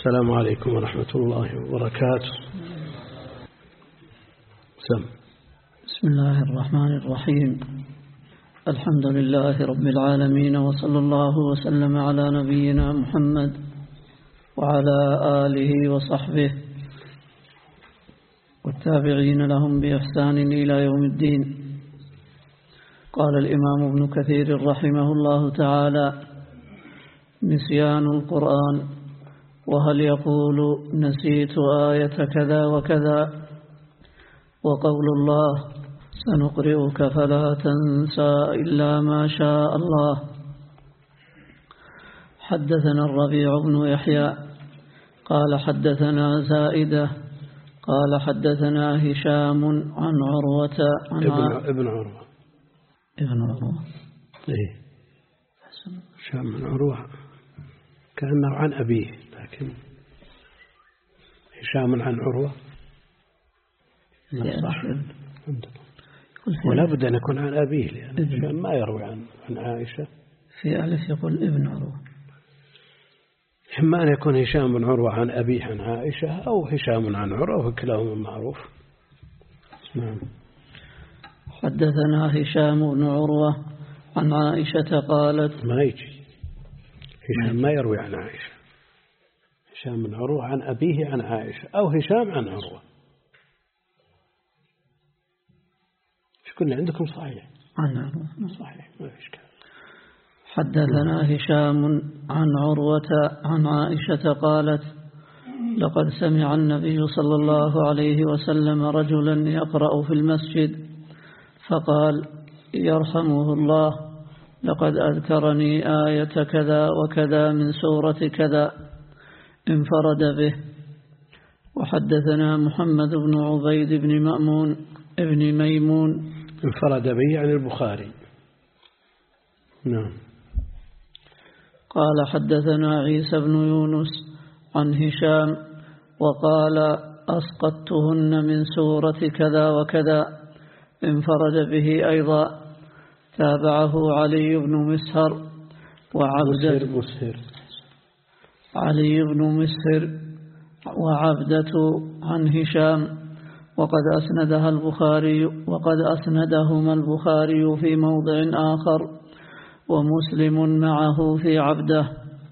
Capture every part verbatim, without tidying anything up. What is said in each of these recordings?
السلام عليكم ورحمة الله وبركاته. سم. بسم الله الرحمن الرحيم. الحمد لله رب العالمين، وصلى الله وسلم على نبينا محمد وعلى آله وصحبه والتابعين لهم بإحسان إلى يوم الدين. قال الإمام ابن كثير رحمه الله تعالى: نسيان القرآن، وهل يقول نسيت آية كذا وكذا، وقول الله سنقرئك فلا تنسى إلا ما شاء الله. حدثنا الربيع بن يحيى قال حدثنا زائدة قال حدثنا هشام عن عروة عن ابن, ابن عروة ابن عروة إيه هشام من عروة كأنه عن أبيه، لكن هشام عن عروة صح، ولا بد أن يكون عن أبيه، لأن هشام ما يروي عن عن عائشة. في ألف يقول ابن عروة، إما أن يكون هشام بن عروة عن أبيه عن عائشة، أو هشام عن عروة، وكلاهما معروف. نعم. حدثنا هشام بن عروة عن عائشة قالت. ما يجي هشام ما يروي عن عائشة، هشام بن عروة عن أبيه عن عائشة، أو هشام عن عروة. كنا عندكم صحيح عن عروة صحيح، ما في إشكال. حدثنا هشام عن عروة عن عائشة قالت: لقد سمع النبي صلى الله عليه وسلم رجلا يقرأ في المسجد فقال: يرحمه الله، لقد أذكرني آية كذا وكذا من سورة كذا، انفرد به. وحدثنا محمد بن عبيد بن مأمون ابن ميمون. انفرد به عن البخاري. نعم. قال حدثنا عيسى بن يونس عن هشام وقال: أسقطتهن من سورة كذا وكذا، انفرد به أيضا. تابعه علي بن مسهر وعبدة مسهر علي بن مسهر وعبدة عن هشام، وقد أسندها البخاري وقد أسندهما البخاري في موضع آخر، ومسلم معه في عبده.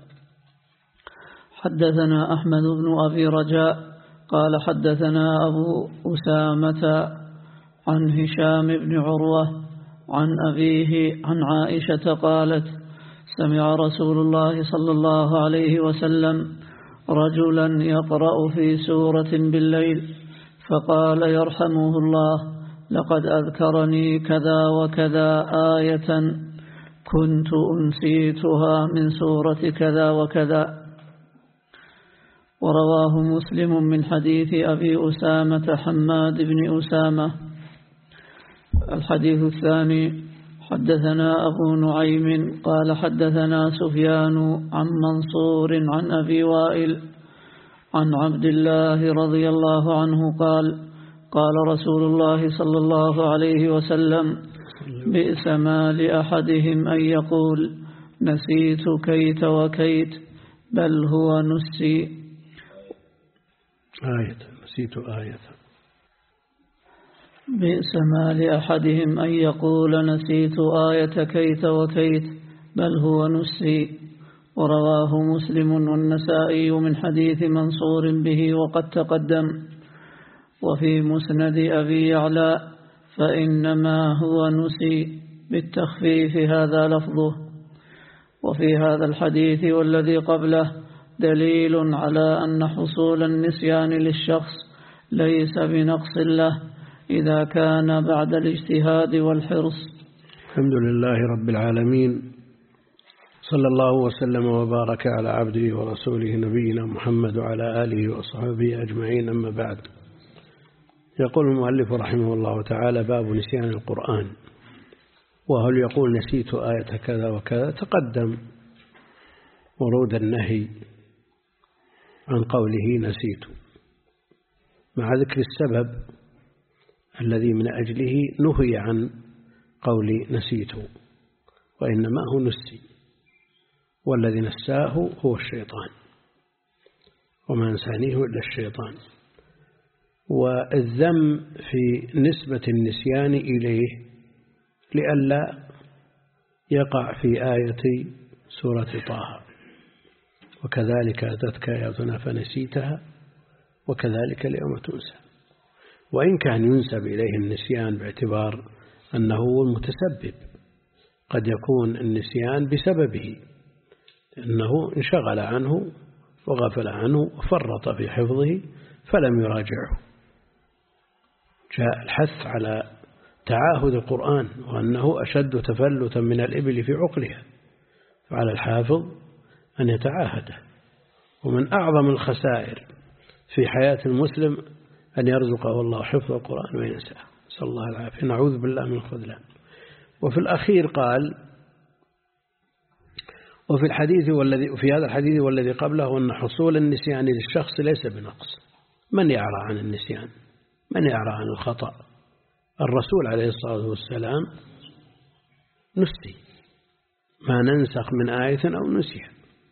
حدثنا أحمد بن أبي رجاء قال حدثنا أبو أسامة عن هشام بن عروة عن أبيه عن عائشة قالت: سمع رسول الله صلى الله عليه وسلم رجلا يقرأ في سورة بالليل فقال: يرحمه الله، لقد أذكرني كذا وكذا آية كنت أنسيتها من سورة كذا وكذا. ورواه مسلم من حديث أبي أسامة حماد بن أسامة. الحديث الثاني: حدثنا أبو نعيم قال حدثنا سفيان عن منصور عن أبي وائل عن عبد الله رضي الله عنه قال: قال رسول الله صلى الله عليه وسلم: بئس ما لأحدهم أن يقول نسيت كيت وكيت، بل هو نسي آية نسيت آية. بئس ما لأحدهم أن يقول نسيت آية كيت وكيت، بل هو نسي. ورواه مسلم والنسائي من حديث منصور به وقد تقدم. وفي مسند أبي يعلى: فإنما هو نسي بالتخفيف، هذا لفظه. وفي هذا الحديث والذي قبله دليل على أن حصول النسيان للشخص ليس بنقص له إذا كان بعد الاجتهاد والحرص. الحمد لله رب العالمين، صلى الله وسلم وبارك على عبده ورسوله نبينا محمد وعلى آله وصحبه أجمعين، أما بعد. يقول المؤلف رحمه الله تعالى: باب نسيان القرآن، وهل يقول نسيت آية كذا وكذا. تقدم ورود النهي عن قوله نسيت، مع ذكر السبب الذي من أجله نهي عن قول نسيت، وإنما هو نسي، والذي نساه هو الشيطان. وما أنسانيه إلا الشيطان. والذم في نسبة النسيان إليه لئلا يقع في آية سورة طه: وكذلك أتتك آياتنا فنسيتها وكذلك اليوم تنسى. وإن كان ينسب إليه النسيان باعتبار أنه هو المتسبب، قد يكون النسيان بسببه، لأنه انشغل عنه وغفل عنه وفرط في حفظه فلم يراجعه. جاء الحث على تعاهد القرآن وأنه أشد تفلتا من الإبل في عقلها، فعلى الحافظ أن يتعاهده. ومن أعظم الخسائر في حياة المسلم أن يرزقه الله حفظ القرآن وينساه، نسأل الله العافية، نعوذ بالله من الخذلان. وفي الأخير قال: وفي الحديث والذي في هذا الحديث والذي قبله أن حصول النسيان للشخص ليس بنقص. من يعرى عن النسيان؟ من يعرى عن الخطأ؟ الرسول عليه الصلاة والسلام نسي، ما ننسخ من آية أو نسيها.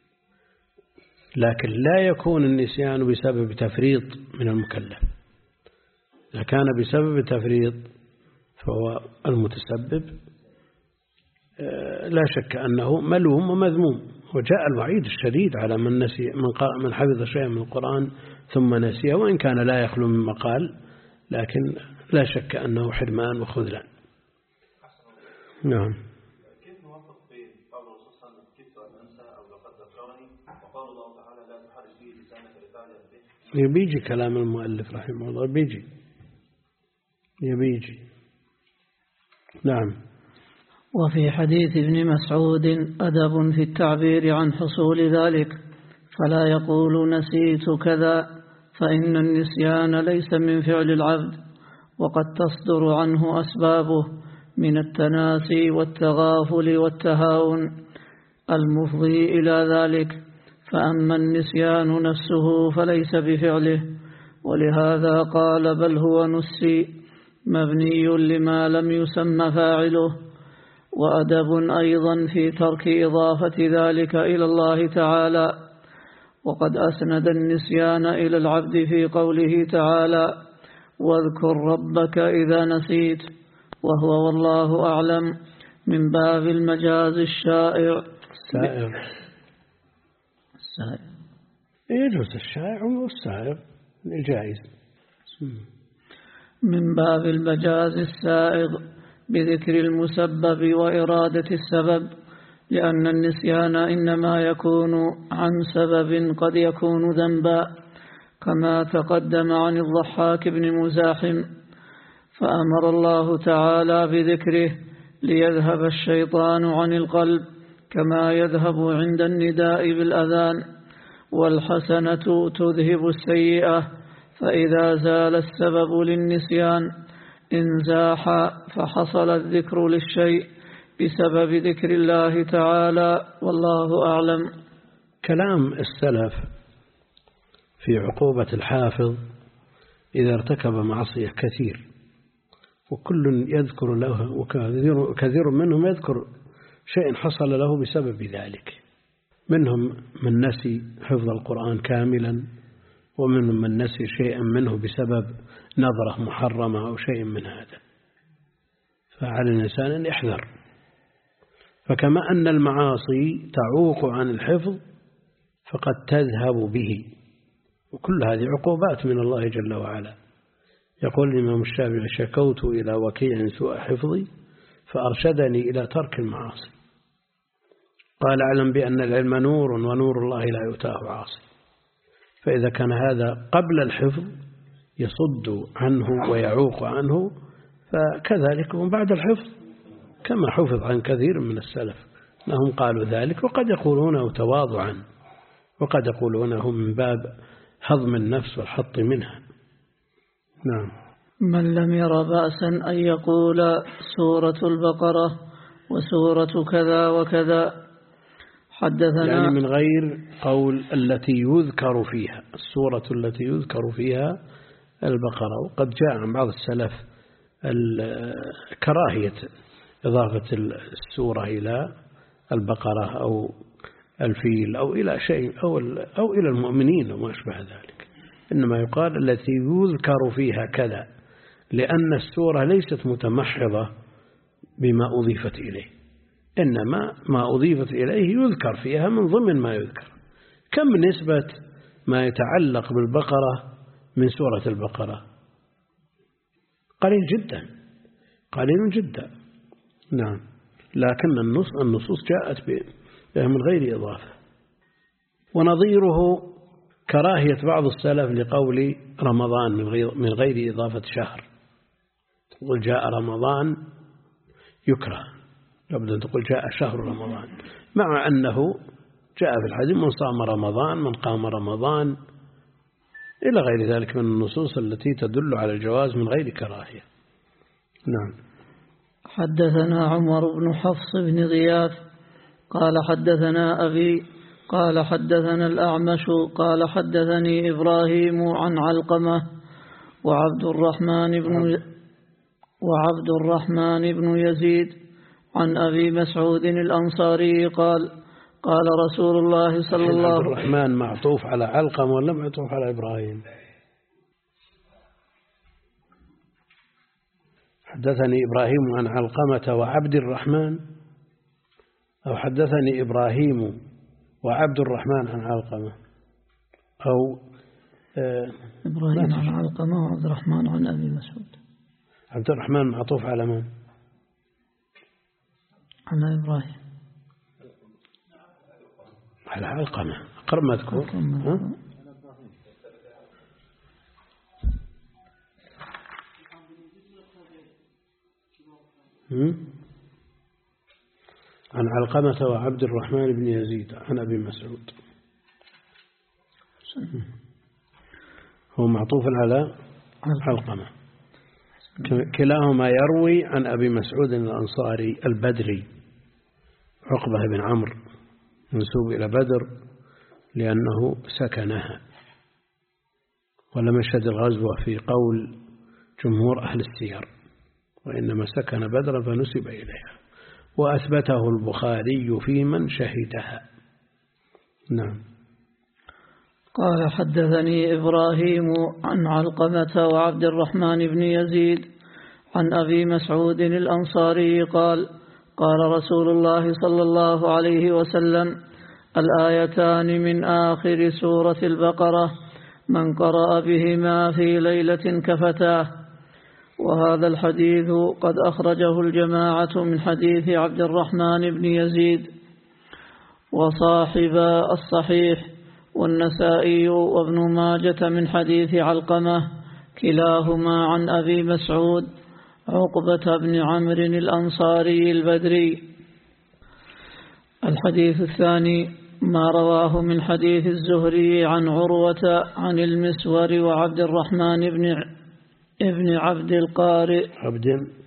لكن لا يكون النسيان بسبب تفريط من المكلف. إذا كان بسبب تفريط فهو المتسبب لا شك أنه ملوم ومذموم. وجاء الوعيد الشديد على من نسي من من حفظ شيئا من القرآن ثم نسيه، وإن كان لا يخلو من مقال، لكن لا شك أنه حرمان وخذلان. نعم. كيف نوفق بين قول الرسول صلى الله عليه وسلم كدت أن أنسى أو لقد ذكرني، وقال الله تعالى لا تحرك به لسانك لتعجل به؟ يبيجي كلام المؤلف رحمه الله، بيجي يبيجي. نعم. وفي حديث ابن مسعود أدب في التعبير عن حصول ذلك، فلا يقول نسيت كذا، فإن النسيان ليس من فعل العبد، وقد تصدر عنه أسبابه من التناسي والتغافل والتهاون المفضي إلى ذلك. فأما النسيان نفسه فليس بفعله، ولهذا قال بل هو نسي مبني لما لم يسمى فاعله. وأدب أيضا في ترك إضافة ذلك إلى الله تعالى، وقد أسند النسيان إلى العبد في قوله تعالى واذكر ربك إذا نسيت، وهو والله أعلم من باب المجاز الشائع. السائر السائر يجوز الشائع والسائر الجائز، من باب المجاز السائغ بذكر المسبب وإرادة السبب، لأن النسيان إنما يكون عن سبب قد يكون ذنبا، كما تقدم عن الضحاك بن مزاحم. فأمر الله تعالى بذكره ليذهب الشيطان عن القلب، كما يذهب عند النداء بالأذان. والحسنة تذهب السيئة، فإذا زال السبب للنسيان انزاح، فحصل الذكر للشيء بسبب ذكر الله تعالى، والله أعلم. كلام السلف في عقوبة الحافظ إذا ارتكب معصية كثير، وكل يذكر له، وكثير منهم يذكر شيء حصل له بسبب ذلك. منهم من نسي حفظ القرآن كاملا، ومنهم من نسي شيئا منه بسبب نظرة محرمة أو شيء من هذا. فعلى الإنسان أن يحذر. فكما أن المعاصي تعوق عن الحفظ فقد تذهب به، وكل هذه عقوبات من الله جل وعلا. يقول الإمام الشافعي شكوت إلى وكيع سوء حفظي فأرشدني إلى ترك المعاصي. قال اعلم بأن العلم نور، ونور الله لا يؤتاه عاصي. فإذا كان هذا قبل الحفظ يصد عنه ويعوق عنه، فكذلك هم بعد الحفظ، كما حفظ عن كثير من السلف أنهم قالوا ذلك، وقد يقولونه تواضعا، وقد يقولونه من باب هضم النفس والحط منها. نعم. من لم ير بأسا أن يقول سورة البقرة وسورة كذا وكذا. حدثنا يعني من غير قول التي يذكر فيها، السورة التي يذكر فيها البقرة. وقد جاء عن بعض السلف كراهية إضافة السورة إلى البقرة أو الفيل أو إلى شيء أو, أو إلى المؤمنين وما أشبه ذلك. إنما يقال التي يذكر فيها كذا، لأن السورة ليست متمحضة بما أضيفت إليه، إنما ما أضيفت إليه يذكر فيها من ضمن ما يذكر. كم نسبة ما يتعلق بالبقرة من سورة البقرة؟ قليل جدا، قليل جدا. نعم، لكن النص النصوص جاءت بها من غير إضافة. ونظيره كراهية بعض السلف لقول رمضان من غير, من غير إضافة شهر. تقول جاء رمضان يكره، لابد أن تقول جاء شهر رمضان، مع أنه جاء في الحديث من صام رمضان، من قام رمضان، إلى غير ذلك من النصوص التي تدل على الجواز من غير كراهية. نعم. حدثنا عمر بن حفص بن غياث قال حدثنا أبي قال حدثنا الأعمش قال حدثني إبراهيم عن علقمة وعبد الرحمن بن وعبد الرحمن بن يزيد عن أبي مسعود الأنصاري قال قال رسول الله صلى الله عليه وسلم. عبد الرحمن معطوف على علقمة ولا معطوف على إبراهيم؟ حدثني إبراهيم عن علقمة وعبد الرحمن، أو حدثني إبراهيم وعبد الرحمن عن علقمة، أو آه إبراهيم عن علقمة وعبد الرحمن عن أبي مسعود. عبد الرحمن معطوف على من؟ على إبراهيم، على علقمة. أقرب ما تذكر. عن علقمة وعبد الرحمن بن يزيد عن أبي مسعود. هو معطوف على علقمة. كلاهما يروي عن أبي مسعود الأنصاري البدري عقبة بن عمرو، منسوب إلى بدر لأنه سكنها ولم يشهد الغزو في قول جمهور أهل السير، وإنما سكن بدرا فنسب إليها، وأثبته البخاري في من شهدها. نعم. قال حدثني إبراهيم عن علقمة وعبد الرحمن بن يزيد عن أبي مسعود الأنصاري قال قال رسول الله صلى الله عليه وسلم الآيتان من آخر سورة البقرة من قرأ بهما في ليلة كفتاه. وهذا الحديث قد أخرجه الجماعة من حديث عبد الرحمن بن يزيد وصاحب الصحيح والنسائي وابن ماجة من حديث علقمة كلاهما عن أبي مسعود عقبة بن عمرو الأنصاري البدري. الحديث الثاني ما رواه من حديث الزهري عن عروة عن المسور وعبد الرحمن بن ابن عبد القارئ عبد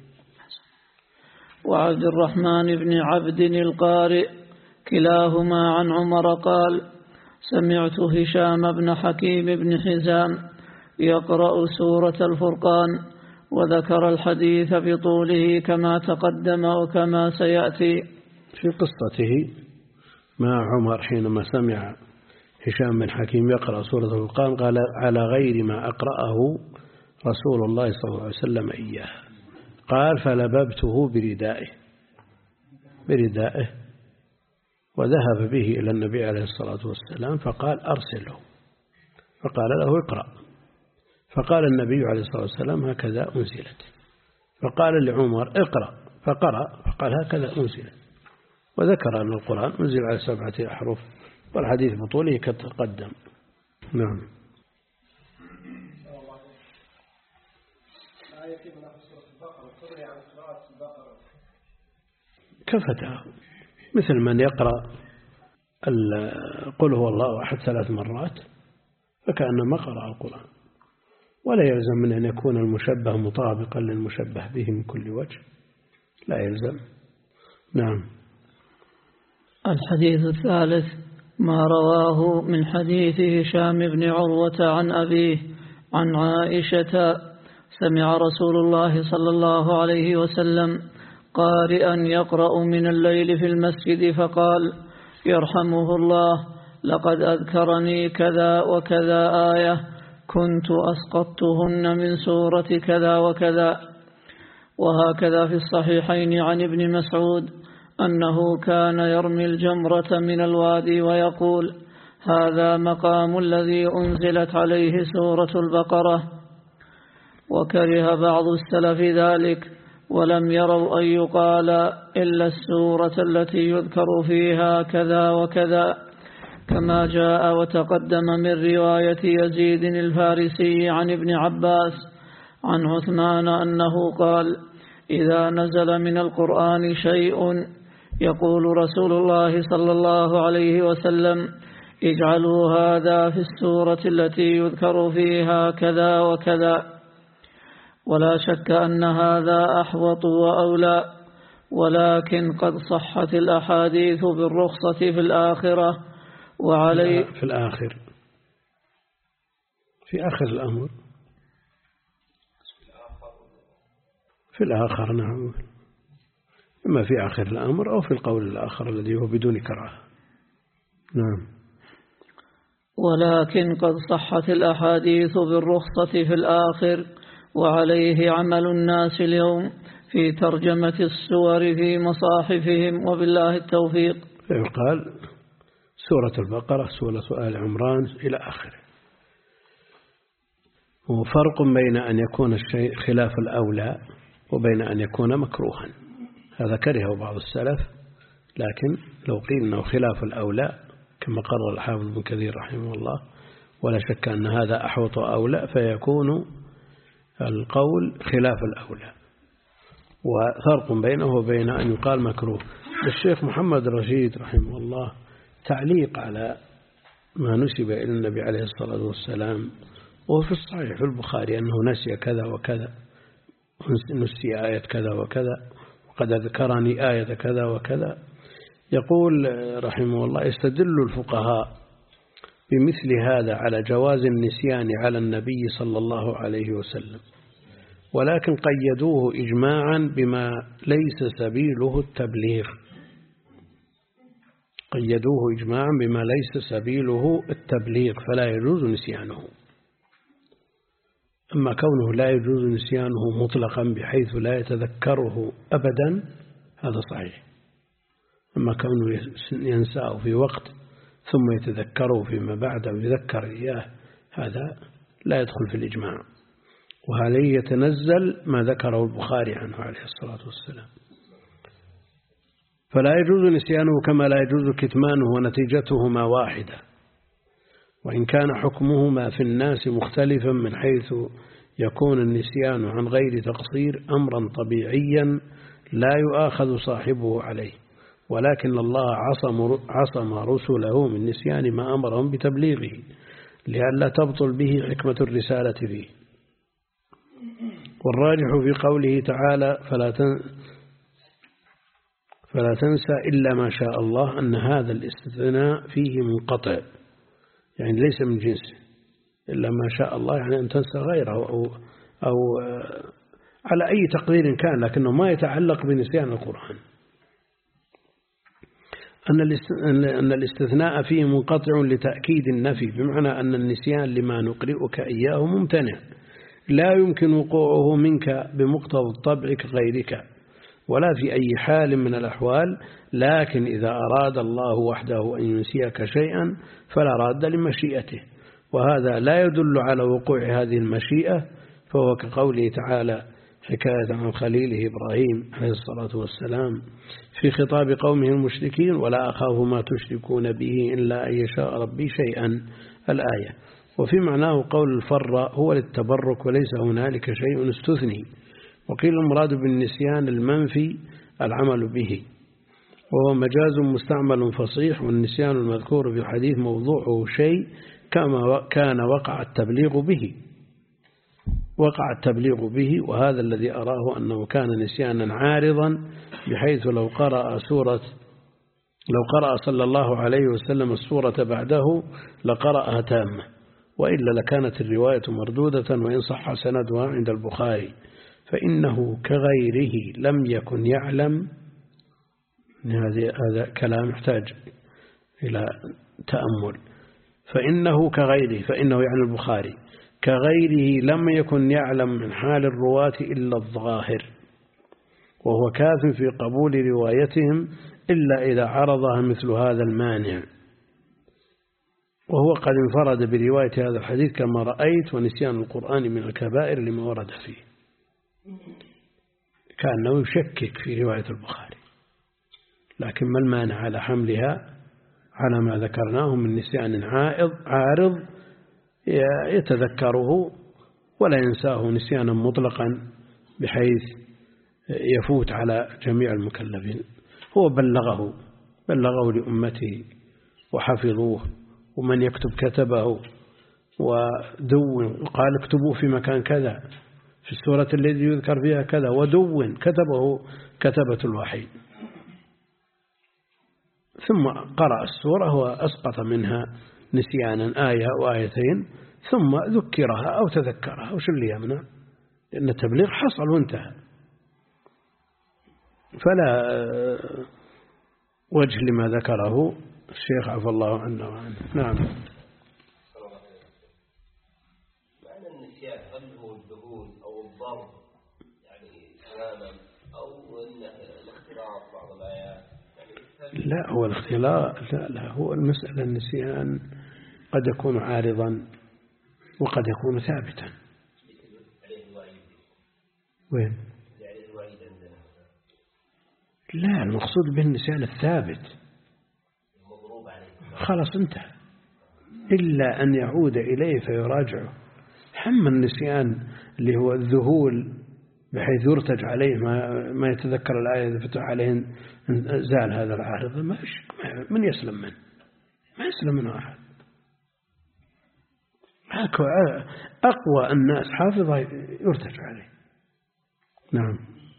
وعبد الرحمن بن عبد القارئ كلاهما عن عمر قال سمعت هشام بن حكيم بن حزام يقرأ سورة الفرقان، وذكر الحديث بطوله كما تقدم وكما سيأتي. في قصته مع عمر حينما سمع هشام بن حكيم يقرأ سورة الفرقان قال على غير ما أقرأه رسول الله صلى الله عليه وسلم إياه. قال فلببته بردائه بردائه وذهب به إلى النبي عليه الصلاة والسلام فقال أرسله، فقال له اقرأ، فقال النبي عليه الصلاة والسلام هكذا أنزلت، فقال لعمر اقرأ، فقرأ فقال هكذا أنزلت، وذكر أن القرآن أنزل على سبعة أحرف، والحديث بطوله كتقدم. نعم. كفتها مثل من يقرأ قل هو الله أحد ثلاث مرات فكأنما قرأ القرآن، ولا يلزم من أن يكون المشبه مطابقا للمشبه به من كل وجه، لا يلزم. نعم. الحديث الثالث ما رواه من حديث هشام بن عروة عن أبيه عن عائشة سمع رسول الله صلى الله عليه وسلم قارئا يقرأ من الليل في المسجد فقال يرحمه الله: لقد أذكرني كذا وكذا آية كنت أسقطتهن من سورة كذا وكذا. وهكذا في الصحيحين عن ابن مسعود أنه كان يرمي الجمرة من الوادي ويقول: هذا مقام الذي أنزلت عليه سورة البقرة. وكره بعض السلف ذلك، ولم يروا أن يقال إلا السورة التي يذكر فيها كذا وكذا، كما جاء وتقدم من رواية يزيد الفارسي عن ابن عباس عن عثمان أنه قال: إذا نزل من القرآن شيء يقول رسول الله صلى الله عليه وسلم: اجعلوا هذا في السورة التي يذكر فيها كذا وكذا. ولا شك أن هذا أحوط وأولى، ولكن قد صحت الأحاديث بالرخصة في الآخرة وعليه في الآخر في آخر الأمر في الآخر نعم، إما في آخر الأمر أو في القول الآخر الذي هو بدون كراهة. نعم. ولكن قد صحت الأحاديث بالرخصة في الآخر وعليه عمل الناس اليوم في ترجمة السور في مصاحفهم، وبالله التوفيق. يقال سورة البقرة، سورة آل عمران إلى آخره. وفرق بين أن يكون الشيء خلاف الأولى وبين أن يكون مكروها، هذا كرهه بعض السلف، لكن لو قيل أنه خلاف الأولى كما قرر الحافظ ابن كثير رحمه الله، ولا شك أن هذا أحوط أولى، فيكون القول خلاف الأولى. وفرق بينه وبين أن يقال مكروه. الشيخ محمد رشيد رحمه الله تعليق على ما نسب إلى النبي عليه الصلاة والسلام، وفي الصحيح في البخاري أنه نسي كذا وكذا، نسي آية كذا وكذا، وقد ذكرني آية كذا وكذا. يقول رحمه الله: يستدل الفقهاء بمثل هذا على جواز النسيان على النبي صلى الله عليه وسلم، ولكن قيدوه إجماعا بما ليس سبيله التبليغ. قيدوه إجماعا بما ليس سبيله التبليغ، فلا يجوز نسيانه. أما كونه لا يجوز نسيانه مطلقا بحيث لا يتذكره أبدا، هذا صحيح. أما كونه ينساه في وقت ثم يتذكره فيما بعد ويذكر إياه، هذا لا يدخل في الإجماع، وعليه يتنزل ما ذكره البخاري عنه عليه الصلاة والسلام. فلا يجوز نسيانه كما لا يجوز كتمانه، ونتيجتهما واحدة، وإن كان حكمهما في الناس مختلفا من حيث يكون النسيان عن غير تقصير أمرا طبيعيا لا يؤاخذ صاحبه عليه، ولكن الله عصم, عصم رسله من نسيان ما أمرهم بتبليغه لئلا تبطل به حكمة الرسالة فيه. والراجح في قوله تعالى: فلا فلا تنسى إلا ما شاء الله، أن هذا الاستثناء فيه منقطع، يعني ليس من جنسه، إلا ما شاء الله يعني أن تنسى غيره أو, أو على أي تقدير كان، لكنه ما يتعلق بنسيان القرآن. أن الاستثناء فيه منقطع لتأكيد النفي، بمعنى أن النسيان لما نقرئك إياه ممتنع، لا يمكن وقوعه منك بمقتضى الطبع كغيرك ولا في أي حال من الأحوال، لكن إذا أراد الله وحده أن ينسيك شيئا فلا راد لمشيئته، وهذا لا يدل على وقوع هذه المشيئة، فهو كقوله تعالى حكاية عن خليله إبراهيم عليه الصلاة والسلام في خطاب قومه المشركين: ولا أخاف ما تشركون به إلا أن يشاء ربي شيئا، الآية. وفي معناه قول الفر هو للتبرك وليس هنالك شيء استثني. وقيل المراد بالنسيان المنفي العمل به، وهو مجاز مستعمل فصيح، والنسيان المذكور في الحديث موضوعه شيء كما كان وقع التبليغ به وقع التبليغ به وهذا الذي أراه أنه كان نسيانا عارضا، بحيث لو قرأ سورة لو قرأ صلى الله عليه وسلم السورة بعده لقرأها تامة، وإلا لكانت الرواية مردودة، وإن صح سندها عند البخاري فإنه كغيره لم يكن يعلم. هذا كلام يحتاج إلى تأمل. فإنه كغيره، فإنه يعني البخاري كغيره لم يكن يعلم من حال الرواة إلا الظاهر، وهو كاف في قبول روايتهم إلا إذا عرضها مثل هذا المانع، وهو قد انفرد برواية هذا الحديث كما رأيت، ونسيان القرآن من الكبائر لما ورد فيه، كأنه يشكك في رواية البخاري. لكن ما المانع على حملها على ما ذكرناه من نسيان عائض عارض يتذكره ولا ينساه نسيانا مطلقا بحيث يفوت على جميع المكلفين. هو بلغه بلغه لأمته وحفظوه، ومن يكتب كتبه ودون، قال اكتبوه في مكان كذا في السورة التي يذكر فيها كذا، ودون كتبه كتبة الوحي. ثم قرأ السورة وأسقط منها نسيانا آية أو آيتين، ثم ذكرها أو تذكرها، وش اللي يمنع؟ لأن التبليغ حصل وانتهى، فلا وجه لما ذكره الشيخ عفى الله عنه وعنه. نعم. معنى النسيان هل هو الذهول أو الضرب يعني تماما، أو الاختلاط بعض الآيات؟ يعني لا، هو الاختلاط لا لا هو المسألة النسيان قد يكون عارضا وقد يكون ثابتا. وين؟ لا، المقصود به النسيان الثابت خلاص انتهى، إلا أن يعود إليه فيراجعه. حما النسيان اللي هو الذهول بحيث يرتج عليه ما, ما يتذكر الآية إذا فتح عليه زال هذا العارض، ما من يسلم منه، ما يسلم منه أحد. أقوى الناس حافظة يرتج عليه. نعم.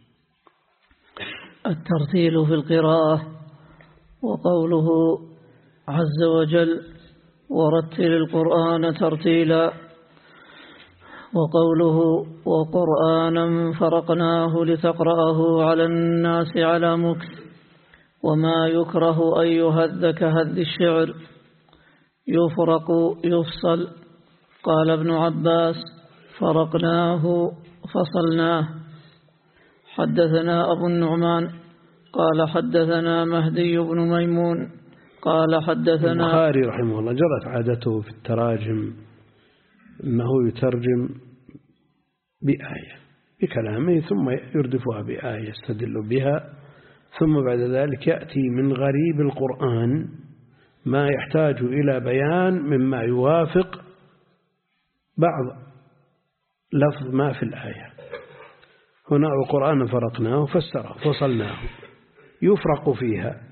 الترتيل في القراءة، وقوله عز وجل ورتل القرآن ترتيلا، وقوله وقرآنا فرقناه لتقرأه على الناس على مكث، وما يكره أن يهذ كهذ الشعر، يفرق يفصل. قال ابن عباس فرقناه فصلناه. حدثنا أبو النعمان قال حدثنا مهدي بن ميمون قال حدثنا البخاري رحمه الله جرت عادته في التراجم أنه يترجم بآية بكلامه ثم يردفها بآية يستدل بها، ثم بعد ذلك يأتي من غريب القرآن ما يحتاج إلى بيان مما يوافق بعض لفظ ما في الآية. هنا القرآن فرقناه فسره فصلناه، يفرق فيها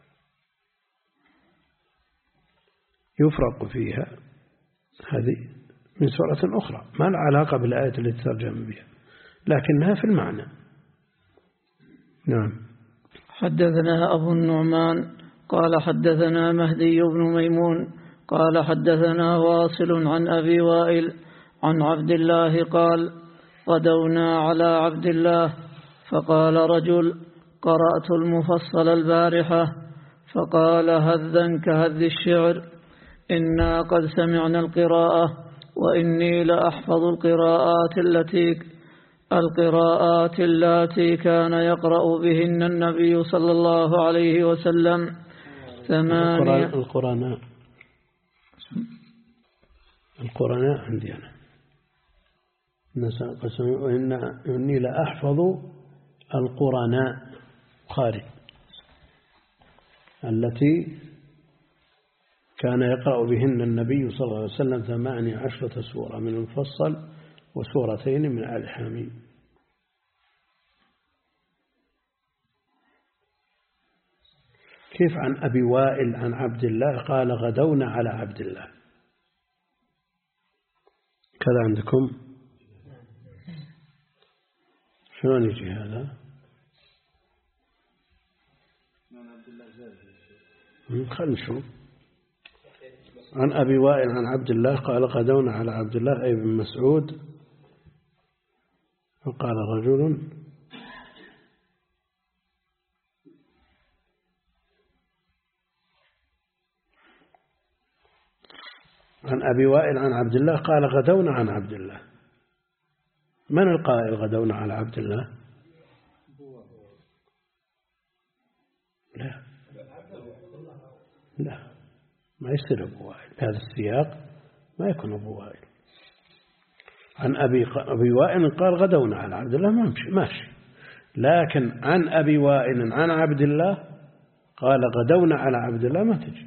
يفرق فيها هذه من سورة أخرى ما لها علاقة بالآية التي ترجم بها، لكنها في المعنى. نعم. حدثنا أبو النعمان قال حدثنا مهدي بن ميمون قال حدثنا واصل عن أبي وائل عن عبد الله قال غدونا على عبد الله فقال رجل قرأت المفصل البارحة، فقال هذا كهذ الشعر، إنا قد سمعنا القراءة وإني لأحفظ القراءات التي القراءات التي كان يقرأ بهن النبي صلى الله عليه وسلم ثمانية. القرآن القرآن عندي أنا وإني لأحفظ القرآن خارج التي كان يقرأ بهن النبي صلى الله عليه وسلم ثمانية عشرة سورة من المفصل وسورتين من آل حميم. كيف عن أبي وائل عن عبد الله قال غدونا على عبد الله؟ كذا عندكم؟ شلون يجي هذا؟ خلنا نشوف. عن أبي وائل عن عبد الله قال غدونا على عبد الله أي بن مسعود، فقال رجل عن أبي وائل عن عبد الله قال غدونا عن عبد الله. من القائل غدونا على عبد الله؟ لا لا ما يصير أبو وائل بهذا السياق، ما يكون أبو وائل. عن أبي أبي وائل قال غدونا على عبد الله ماشي ماشي، لكن عن أبي وائل عن عبد الله قال غدونا على عبد الله ما تجي.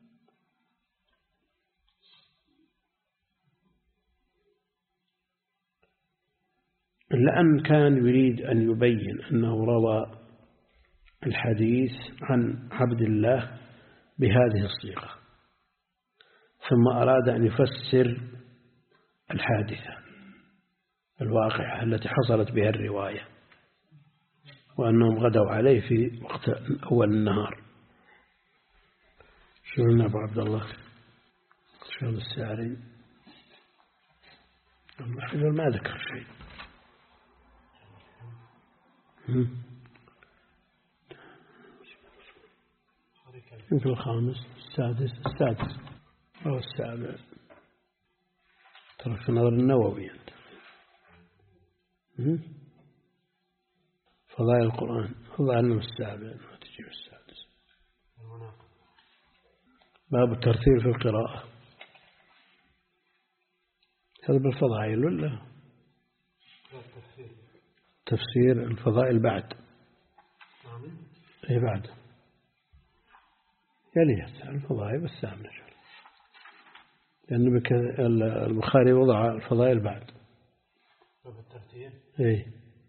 لأن كان يريد أن يبين أنه روى الحديث عن عبد الله بهذه الصيغة، ثم أراد أن يفسر الحادثة الواقعة التي حصلت بها الرواية، وأنهم غدوا عليه في وقت أول النهار. شو لنا أبو عبد الله؟ شو السعري؟ ما ذكر شيء. يمكن الخامس السادس السادس أو السابع. ترى في نظر النووي أنت. فضائل القرآن فضائل السابع ما تجيب السادس. باب الترتيل في القراءة هذا بالفضائل ولا تفسير الفضائل بعد؟ اي بعد يلي الفضائل الثامنة، لأن البخاري وضع الفضائل بعد بالترتيب. اي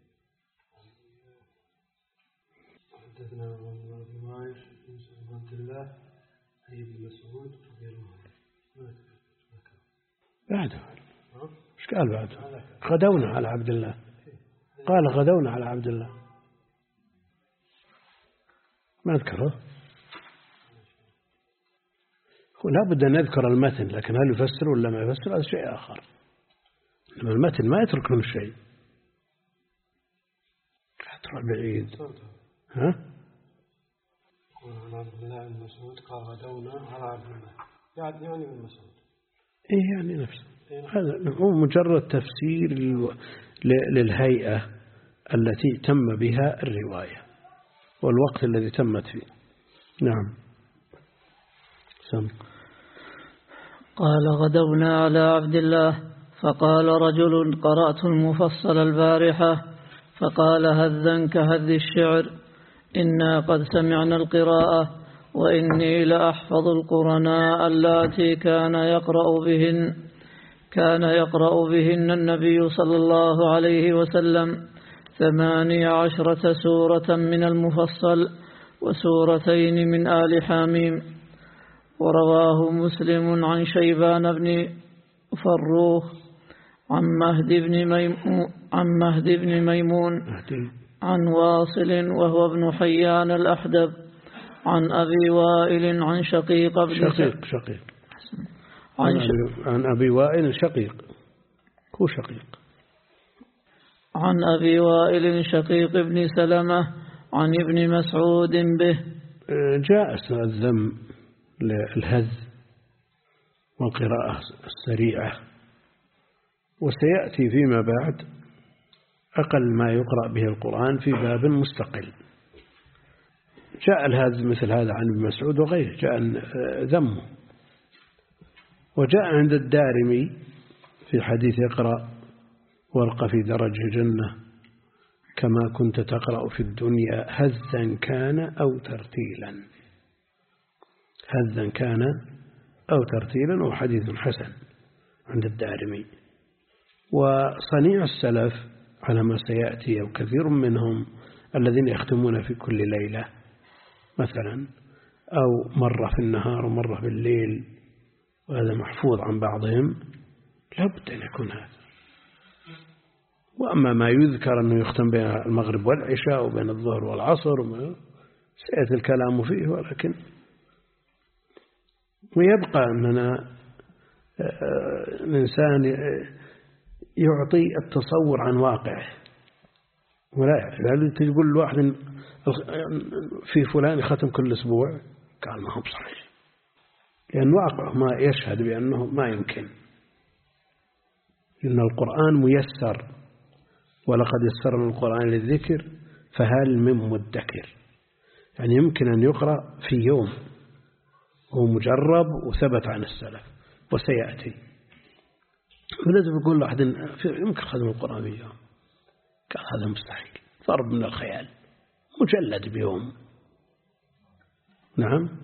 حدثنا ابن معاذ بن عبد الله أي بن مسعود وغيره بعده. ايش قال بعده؟ غدونا على عبد الله، قال غدونا على عبد الله ما أذكره. لا بد أن يذكر المتن، لكن هل يفسر ولا ما يفسر هذا شيء آخر. إنما المتن ما يترك له شيء. ترى بعيد. ها؟ عن عبد الله بن مسعود قال غدونا على عبد الله، يعني يعني ابن مسعود. إيه يعني نفسه. هذا هو مجرد تفسير للهيئة التي تم بها الرواية والوقت الذي تمت فيه. نعم. سم. قال غدونا على عبد الله، فقال رجل قرأت المفصل البارحة، فقال هذا كهذ الشعر، إنا قد سمعنا القراءة، وإني لأحفظ القرناء اللاتي كان يقرأ بهن كان يقرأ بهن النبي صلى الله عليه وسلم ثمانية عشرة سورة من المفصل وسورتين من آل حاميم. ورواه مسلم عن شيبان بن فروخ عن مهد بن ميمون عن مهد بن ميمون عن واصل وهو ابن حيان الأحدب عن أبي وائل عن شقيق بن شقيق شقيق عن, عن أبي وائل شقيق هو شقيق عن أبي وائل شقيق بن سلمة عن ابن مسعود به. جاء الذم للهز والقراءة السريعة، وسيأتي فيما بعد أقل ما يقرأ به القرآن في باب مستقل. جاء الهز مثل هذا عن ابن مسعود وغيره، جاء ذمه. وجاء عند الدارمي في حديث اقرأ وارق في درج جنة كما كنت تقرأ في الدنيا هزا كان أو ترتيلا، هزا كان أو ترتيلا، وحديث حسن عند الدارمي. وصنيع السلف على ما سيأتي أو كثير منهم الذين يختمون في كل ليلة مثلا، أو مرة في النهار ومرة في الليل، وهذا محفوظ عن بعضهم، لابد أن يكون هذا. وأما ما يذكر أنه يختم بين المغرب والعشاء وبين الظهر والعصر وما سيأتي الكلام فيه، ولكن ويبقى أننا الإنسان يعطي التصور عن واقعه، ولا يعني تقول الواحد في فلان ختم كل أسبوع، قال ما هو صحيح، لأن واقعه ما يشهد بأنه ما يمكن، إن القرآن ميسر، ولقد يسرنا القرآن للذكر فهل من مدكر، يعني يمكن أن يقرأ في يوم، هو مجرب وثبت عن السلف وسيأتي. ولازم يقول له أحد يمكن خدم القرآن بيوم، قال هذا مستحيل، ضرب من الخيال، مجلد بيوم. نعم،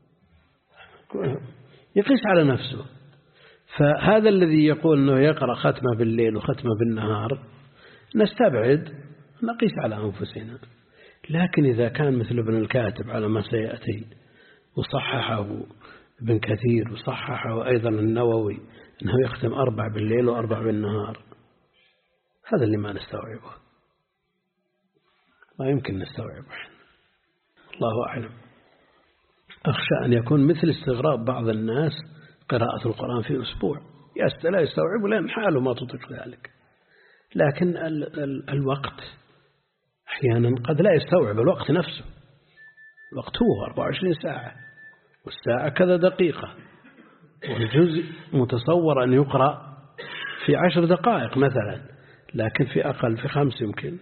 يقيس على نفسه. فهذا الذي يقول أنه يقرأ ختمة بالليل وختمة بالنهار نستبعد، نقيس على أنفسنا. لكن إذا كان مثل ابن الكاتب على ما سيأتي، وصححه ابن كثير وصححه أيضا النووي أنه يختم أربع بالليل وأربع بالنهار، هذا اللي ما نستوعبه، ما يمكن نستوعبه. الله أعلم. أخشى أن يكون مثل استغراب بعض الناس قراءة القرآن في أسبوع، لا يستوعب لأن حاله ما تطيق ذلك. لكن ال ال الوقت أحيانا قد لا يستوعب الوقت نفسه، الوقت هو أربعة وعشرين ساعة، والساعة كذا دقيقة، والجزء متصور أن يقرأ في عشر دقائق مثلا، لكن في أقل، في خمس يمكن،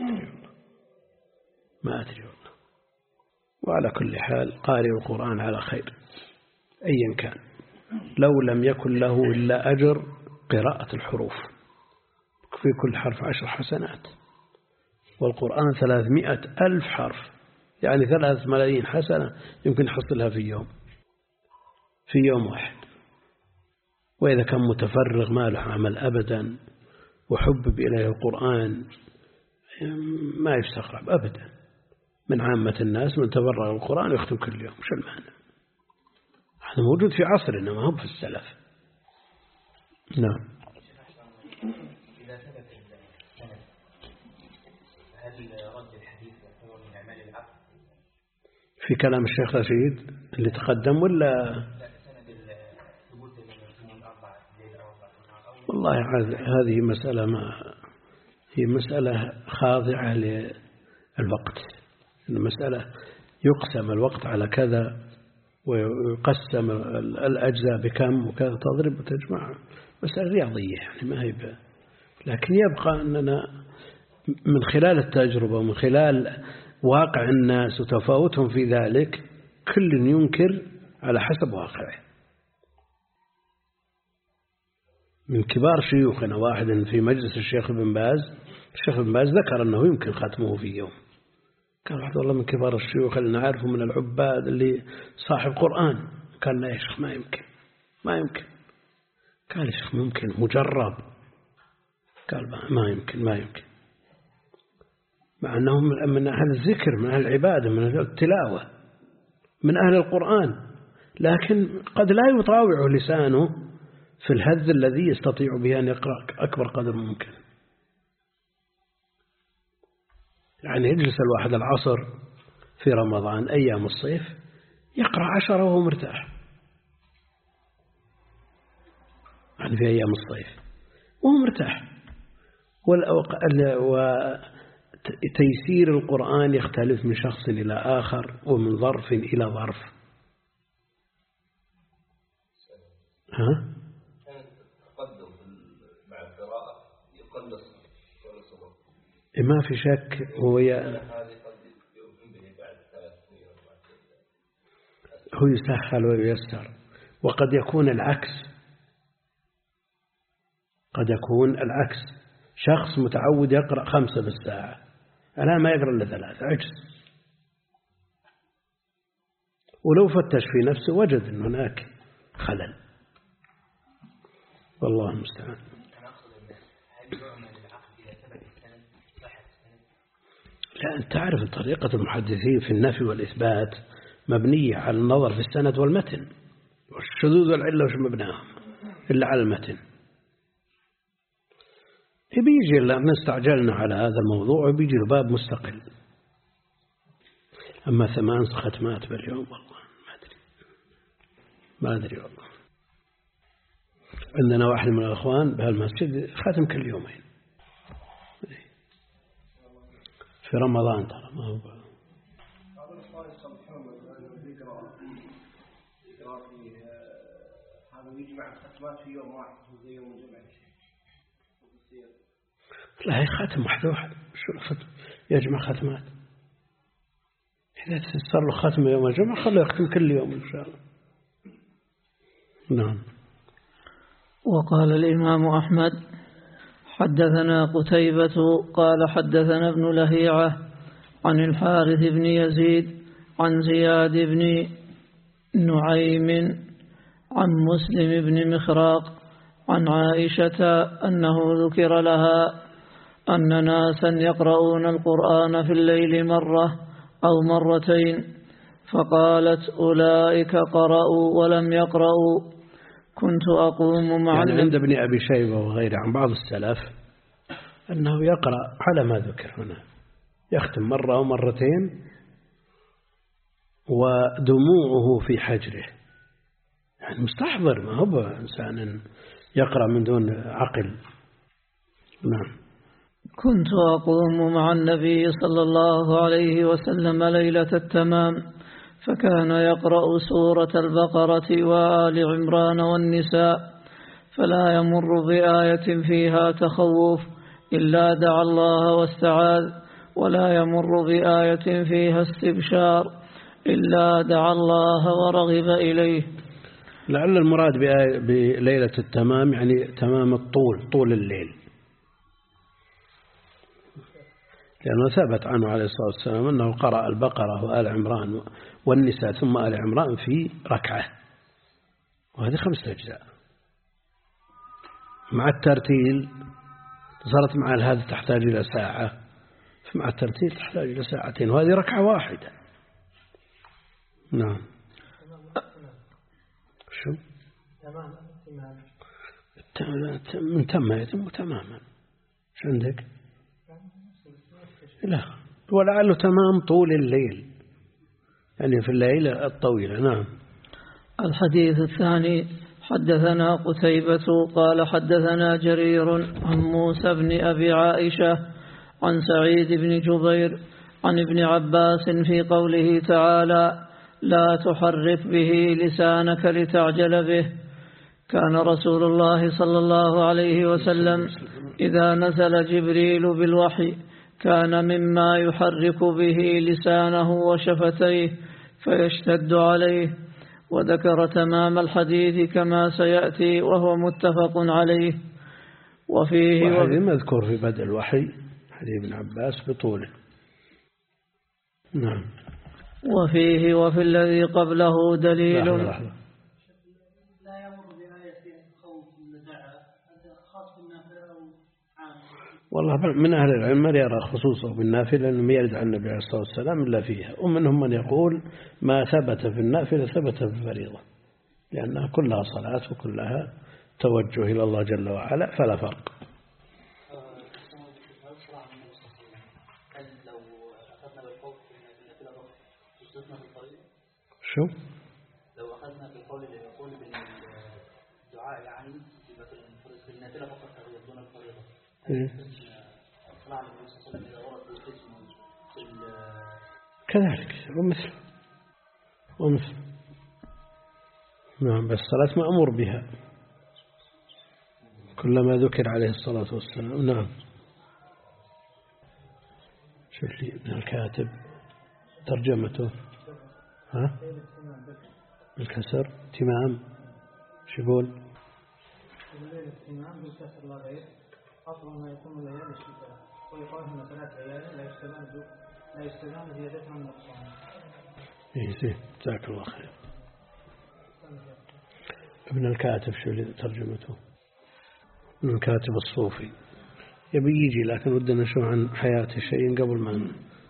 ما أدري والله. وعلى كل حال قارئ القرآن على خير أيا كان، لو لم يكن له إلا أجر قراءة الحروف، في كل حرف عشر حسنات، والقرآن ثلاثمائة ألف حرف، يعني ثلاث ملايين حسنة يمكن يحصلها في يوم، في يوم واحد. وإذا كان متفرغ ما له عمل أبدا وحبب إليه القرآن ما يستغرب أبدا من عامة الناس من تفرغ القرآن ويختم كل يوم، شو المعنى؟ هذا موجود في عصرنا ما هو في السلف. نعم. إذا ثبت السند هل رد الحديث يعتبر من أعمال العقل؟ في كلام الشيخ رشيد اللي تقدم ولا؟ سند الثبوت من الأربع ليل أو أربع. والله هذه مسألة ما هي مسألة خاضعة للوقت، المسألة يقسم الوقت على كذا ويقسم الأجزاء بكم وكذا، تضرب وتجمع، مسألة رياضية يعني ما هي ب... لكن يبقى أننا من خلال التجربة ومن خلال واقع الناس وتفاوتهم في ذلك كل ينكر على حسب واقعه. من كبار شيوخنا واحد في مجلس الشيخ ابن باز، الشيخ ابن باز ذكر أنه يمكن ختمه في يوم، كان واحد والله من كبار الشيوخ اللي نعرفه من العباد اللي صاحب قرآن، قال لا يا شيخ ما يمكن ما يمكن، قال يا شيخ ممكن مجرب، قال ما يمكن ما يمكن، مع أنهم من أهل الذكر من أهل العبادة من أهل التلاوة من أهل القرآن، لكن قد لا يطاوع لسانه في الهذ الذي يستطيع به أن يقرأ أكبر قدر ممكن. يعني يجلس الواحد العصر في رمضان أيام الصيف يقرأ عشرة وهو مرتاح، يعني في أيام الصيف وهو مرتاح. وتيسير القرآن يختلف من شخص إلى آخر ومن ظرف إلى ظرف. ها؟ ما في شك هو ي... هو يسهل وييسر، وقد يكون العكس، قد يكون العكس، شخص متعود يقرأ خمسة بالساعة الآن ما يقرأ إلا ثلاثة، عجز، ولو فتش في نفسه وجد أن هناك خلل، والله المستعان. لا أنت تعرف طريقة المحدثين في النفي والإثبات مبنية على النظر في السند والمتن، والشذوذ والعلة وش مبناهم إلا على المتن. بيجي لأن استعجلنا على هذا الموضوع وبيجي باب مستقل. أما ثمان ختمات باليوم والله ما أدري ما أدري والله. عندنا واحد من الأخوان بهالمسجد ختم كل يومين في رمضان، ترى ما هو بعد. بعض الأخوان يصلحون يقرأ يقرأ في لو يجمع الختمات في يوم واحد زي يوم الجمعة لا هي ختم واحد واحد شو الختم يجمع ختمات إذا تسر له ختم يوم الجمعة خليه يختم كل يوم إن شاء الله. نعم. وقال الإمام أحمد حدثنا قتيبة قال حدثنا ابن لهيعة عن الحارث بن يزيد عن زياد بن نعيم عن مسلم بن مخراق عن عائشة أنه ذكر لها أن ناسا يقرؤون القرآن في الليل مرة أو مرتين فقالت أولئك قرأوا ولم يقرأوا كنت أقوم مع يعني عند ابن أبي شيبة وغيره عن بعض السلف أنه يقرأ على ما ذكر هنا يختم مرة أو مرتين ودموعه في حجره يعني مستحضر ما هو إنسان يقرأ من دون عقل. نعم. كنت أقوم مع النبي صلى الله عليه وسلم ليلة التمام فكان يقرأ سورة البقرة وآل عمران والنساء فلا يمر بآية فيها تخوف إلا دعا الله واستعاذ ولا يمر بآية فيها استبشار إلا دعا الله ورغب إليه. لعل المراد بليلة التمام يعني تمام الطول طول الليل لأنه ثبت عنه عليه الصلاة والسلام أنه قرأ البقرة وآل عمران والنساء ثم آل عمران في ركعة وهذه خمسة أجزاء مع الترتيل صارت مع هذا تحتاج إلى ساعة فمع الترتيل تحتاج إلى ساعتين وهذه ركعة واحدة. نعم. شو من تم يتم تماما شو عندك لا ولعله تمام طول الليل يعني في الليل الطويلة. نعم. الحديث الثاني حدثنا قتيبة قال حدثنا جرير عن موسى بن أبي عائشة عن سعيد بن جبير عن ابن عباس في قوله تعالى لا تحرك به لسانك لتعجل به. كان رسول الله صلى الله عليه وسلم إذا نزل جبريل بالوحي كان مما يحرك به لسانه وشفتيه فيشتد عليه. وذكر تمام الحديث كما سيأتي وهو متفق عليه. وفيه وهذا مذكور في بدء الوحي حديث ابن عباس بطوله. نعم. وفيه وفي الذي قبله دليل لحظة لحظة. لا يمر بآية خوف النزاع هذا خاص بالنافلة أو عام؟ والله من أهل العلم من يرى خصوصه بالنافلة لأنه يرد عن النبي عليه الصلاة والسلام إلا فيها ومنهم من يقول ما ثبت في النافلة ثبت في الفريضة لأنها كلها صلاة وكلها توجه إلى الله جل وعلا فلا فرق. شو؟ لو أخذنا في القول اللي يقول بالدعاء يعني مثلا في النافلة فقط دون الفريضة. طلع النبي صلى الله عليه وسلم إذا ورد بالاسم كذلك ومثل ومثل. نعم. بس الصلاة مأمور بها كلما ذكر عليه الصلاة والسلام. نعم. شوف لي ابن الكاتب ترجمته ها بالكسر تمام شو يقول؟ التمام بالكسر لا غير أصل ما يكون ليالي الشتاء ويقال هنا ثلاث ليالي لا يستبان لا يستبان زيادتها من النقصان. إيه زين جزاك الله خير. ابن الكاتب شو اللي ترجمته؟ ابن الكاتب الصوفي يبي يجي لكن ودنا نشوف عن حياته شيء قبل ما.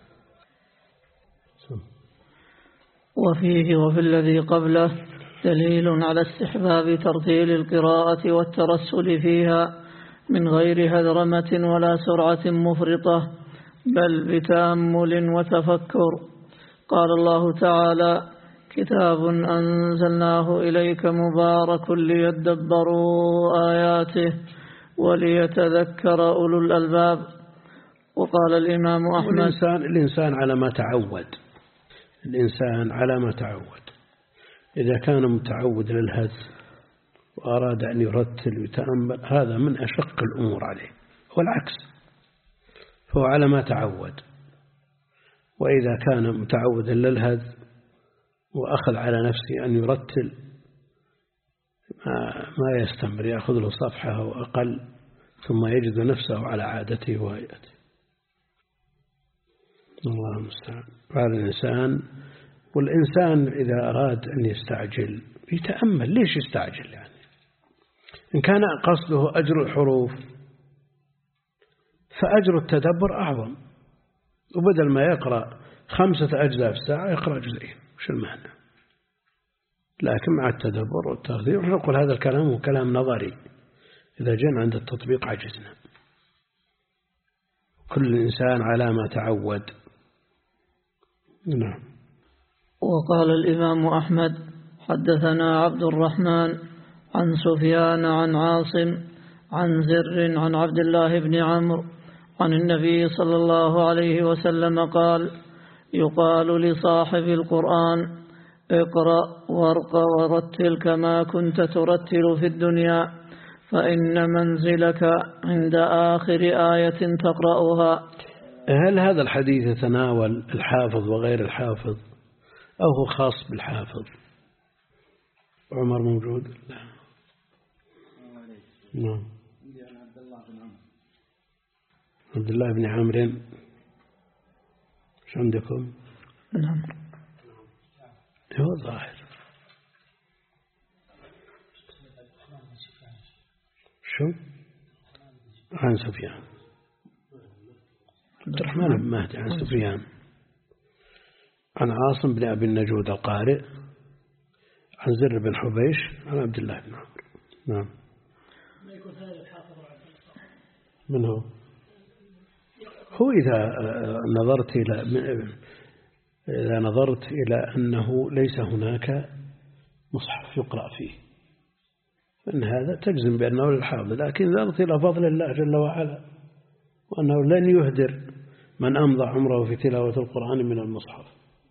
وفيه وفي الذي قبله دليل على استحباب ترتيل القراءة والترسل فيها من غير هذرمة ولا سرعة مفرطة بل بتأمل وتفكر. قال الله تعالى كتاب أنزلناه إليك مبارك ليدبروا آياته وليتذكر أولو الألباب. وقال الإمام أحمد الإنسان, الإنسان على ما تعود الإنسان على ما تعود إذا كان متعود للهز وأراد أن يرتل ويتأمل هذا من أشق الأمور عليه، والعكس فهو على ما تعود. وإذا كان متعودا للهذ وأخذ على نفسه أن يرتل ما يستمر، يأخذ له صفحة أو أقل ثم يجد نفسه على عادته وهيئته. الله المستعان. هذا الإنسان، والإنسان إذا أراد أن يستعجل يتأمل ليش يستعجل. يعني إن كان قصده أجر الحروف فأجر التدبر أعظم، وبدل ما يقرأ خمسة أجزاء في الساعة يقرأ جزئين، وش المعنى؟ لكن مع التدبر والتغذير نقول هذا الكلام هو كلام نظري، إذا جاء عند التطبيق عجزنا. كل إنسان على ما تعود. نعم. وقال الإمام أحمد حدثنا عبد الرحمن عن سفيان عن عاصم عن زر عن عبد الله بن عمرو عن النبي صلى الله عليه وسلم قال: يقال لصاحب القرآن: اقرأ وارق ورتل كما كنت ترتل في الدنيا، فإن منزلك عند آخر آية تقرأها. هل هذا الحديث يتناول الحافظ وغير الحافظ أو هو خاص بالحافظ؟ عمر موجود؟ لا. نعم. عبد الله بن عمرو شو عندكم؟ نعم. هو ظاهر. شو؟ عن سفيان. عبد الرحمن بن مهدي عن سفيان عن عاصم بن أبي النجود القارئ عن زر بن حبيش عن عبد الله بن عمرو. نعم. من هو؟ هو إذا نظرت إلى إذا نظرت إلى أنه ليس هناك مصحف يقرأ فيه فإن هذا تجزم بأنه للحافظ، لكن إذا نظرت إلى فضل الله جل وعلا وأنه لن يهدر من أمضى عمره في تلاوة القرآن من المصحف.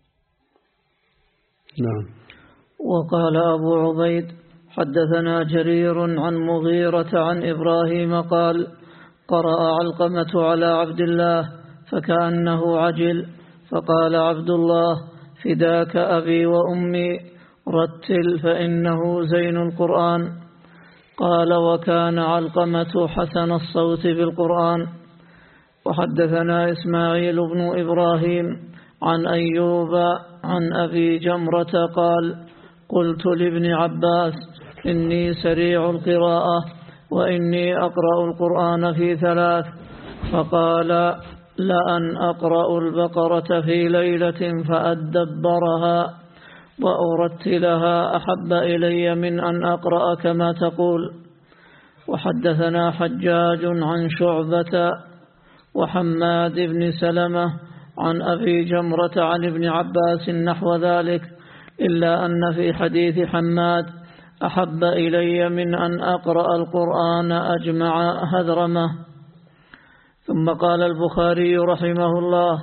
نعم. وقال أبو عبيد حدثنا جرير عن مغيرة عن إبراهيم قال: قرأ علقمة على عبد الله فكأنه عجل، فقال عبد الله: فداك أبي وأمي، رتل فإنه زين القرآن. قال: وكان علقمة حسن الصوت بالقرآن. وحدثنا إسماعيل بن إبراهيم عن أيوب عن أبي جمرة قال: قلت لابن عباس: إني سريع القراءة وإني أقرأ القرآن في ثلاث، فقال: لأن أقرأ البقرة في ليلة فأدبرها وأرتلها أحب إلي من أن أقرأ كما تقول. وحدثنا حجاج عن شعبة وحماد بن سلمة عن أبي جمرة عن ابن عباس نحو ذلك، إلا أن في حديث حماد: أحب إلي من أن أقرأ القرآن أجمع هذرمه. ثم قال البخاري رحمه الله: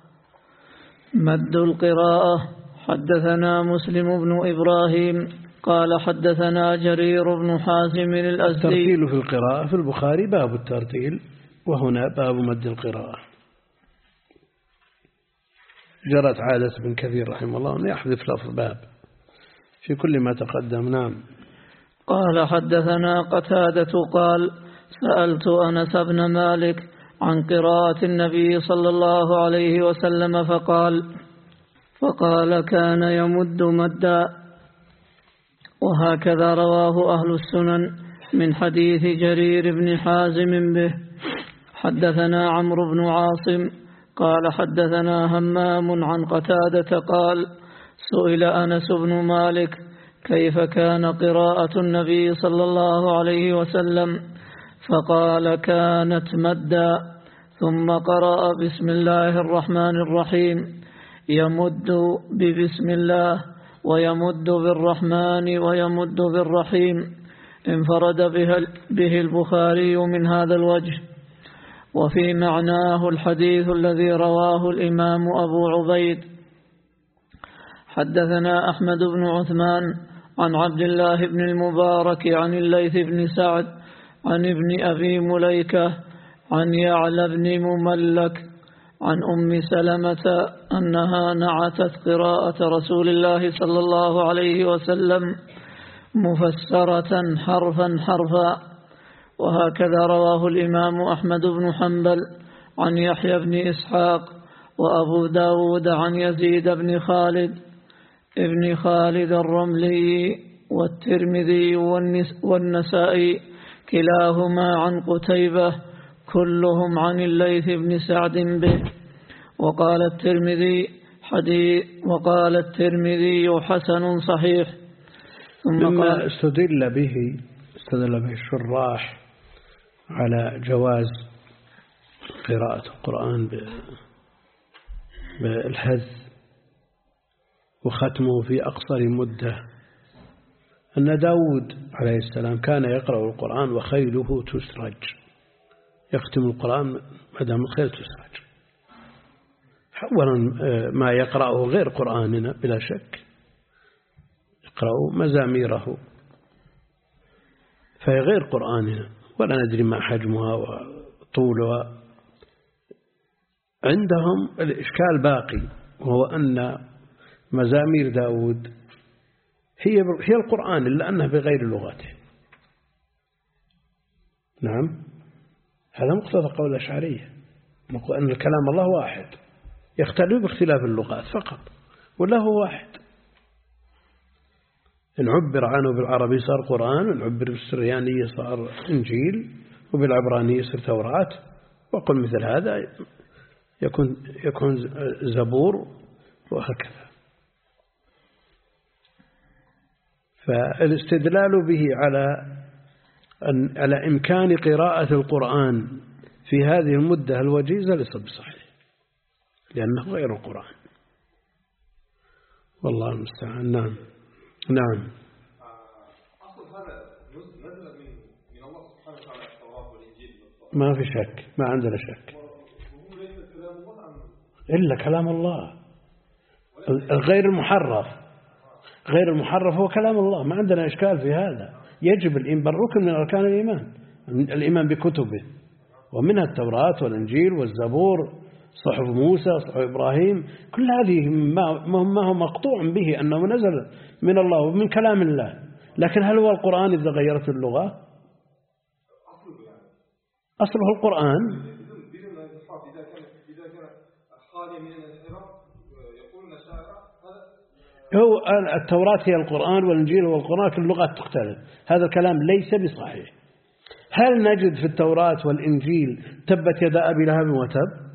مد القراءة. حدثنا مسلم بن إبراهيم قال حدثنا جرير بن حازم الأزدي. الترتيل في القراءة في البخاري باب الترتيل، وهنا باب مد القراءة. جرت عادة ابن كثير رحمه الله أن يحذف لفظ باب في كل ما تقدم. نعم. قال حدثنا قتادة قال: سألت أنس بن مالك عن قراءة النبي صلى الله عليه وسلم فقال فقال كان يمد مدا. وهكذا رواه أهل السنن من حديث جرير بن حازم به. حدثنا عمرو بن عاصم قال حدثنا همام عن قتادة قال: سئل أنس بن مالك كيف كان قراءة النبي صلى الله عليه وسلم، فقال: كانت مدا، ثم قرأ بسم الله الرحمن الرحيم، يمد ببسم الله ويمد بالرحمن ويمد بالرحيم. انفرد به البخاري من هذا الوجه. وفي معناه الحديث الذي رواه الإمام أبو عبيد. حدثنا أحمد بن عثمان عن عبد الله بن المبارك عن الليث بن سعد عن ابن أبي مليكة عن يعلى بن مملك عن أم سلمة أنها نعتت قراءة رسول الله صلى الله عليه وسلم مفسرة حرفا حرفا. وهكذا رواه الإمام أحمد بن حنبل عن يحيى بن إسحاق وأبو داود عن يزيد بن خالد ابن خالد الرملي والترمذي والنسائي كلاهما عن قتيبة كلهم عن الليث بن سعد به. وقال الترمذي حديث وقال الترمذي حسن صحيح. ثم مما استدل به استدل به الشراح على جواز قراءة القرآن بالهز وختمه في أقصر مدة أن داود عليه السلام كان يقرأ القرآن وخيله تسرج، يختم القرآن مدام الخيل تسرج. أولا ما يقرأه غير قرآننا بلا شك، يقرأ مزاميره فهي غير قرآننا ولا ندري ما حجمها وطولها. عندهم الإشكال باقي، وهو أن مزامير داود هي هي القرآن إلا أنها بغير لغته. نعم، هذا مقتضى قول الأشعرية أن الكلام الله واحد يختلف باختلاف اللغات فقط، ولا هو واحد. إن عبر عنه بالعربي صار قرآن، وإن عبر بالسريانية صار إنجيل، وبالعبرانية صار توراة، وقل مثل هذا يكون يكون زبور وهكذا. فالاستدلال به على أن على إمكان قراءة القرآن في هذه المدة الوجيزة ليس بصحيح، لأنه غير القرآن. والله المستعان. نعم نعم. أصل هذا نزل من من الله سبحانه وتعالى التوراة والإنجيل، ما في شك، ما عندنا شك، إلا كلام الله الغير المحرف. غير المحرف هو كلام الله، ما عندنا إشكال في هذا. يجب الإيمان، ركن من أركان الإيمان، الإيمان بكتبه، ومنها التوراة والإنجيل والزبور، صحف موسى، صحف إبراهيم، كل هذه ما هو مقطوع به أنه نزل من الله ومن كلام الله. لكن هل هو القرآن إذا غيرت اللغة؟ أصله القرآن. هو التوراة هي القرآن والإنجيل هو القرآن، كل اللغات تختلف. هذا الكلام ليس بصحيح. هل نجد في التوراة والإنجيل تبت يدا أبي لهب وتب؟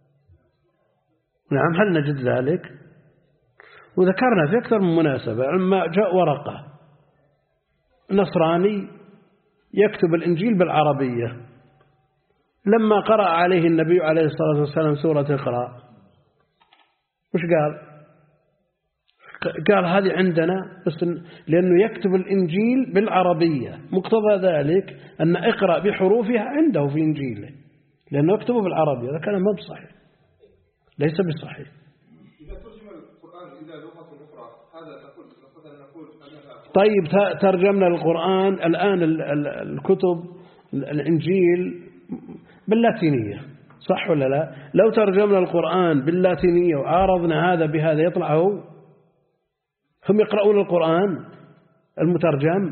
نعم، هل نجد ذلك؟ وذكرنا في أكثر من مناسبة لما جاء ورقة نصراني يكتب الإنجيل بالعربية، لما قرأ عليه النبي عليه الصلاة والسلام سورة اقرأ، وش قال؟ قال هذه عندنا بس لأنه يكتب الإنجيل بالعربية، مقتضى ذلك أن اقرأ بحروفها عنده في إنجيله لأنه يكتبه بالعربية. هذا كلام ما بصحيح، ليس بصحيح. إذا ترجم القرآن إلى لغة أخرى هذا تقول مثلا نقول أنها. طيب ترجمنا القرآن الآن الكتب الإنجيل باللاتينية صح ولا لا؟ لو ترجمنا القرآن باللاتينية وعارضنا هذا بهذا يطلع هو؟ هم يقرؤون القرآن المترجم؟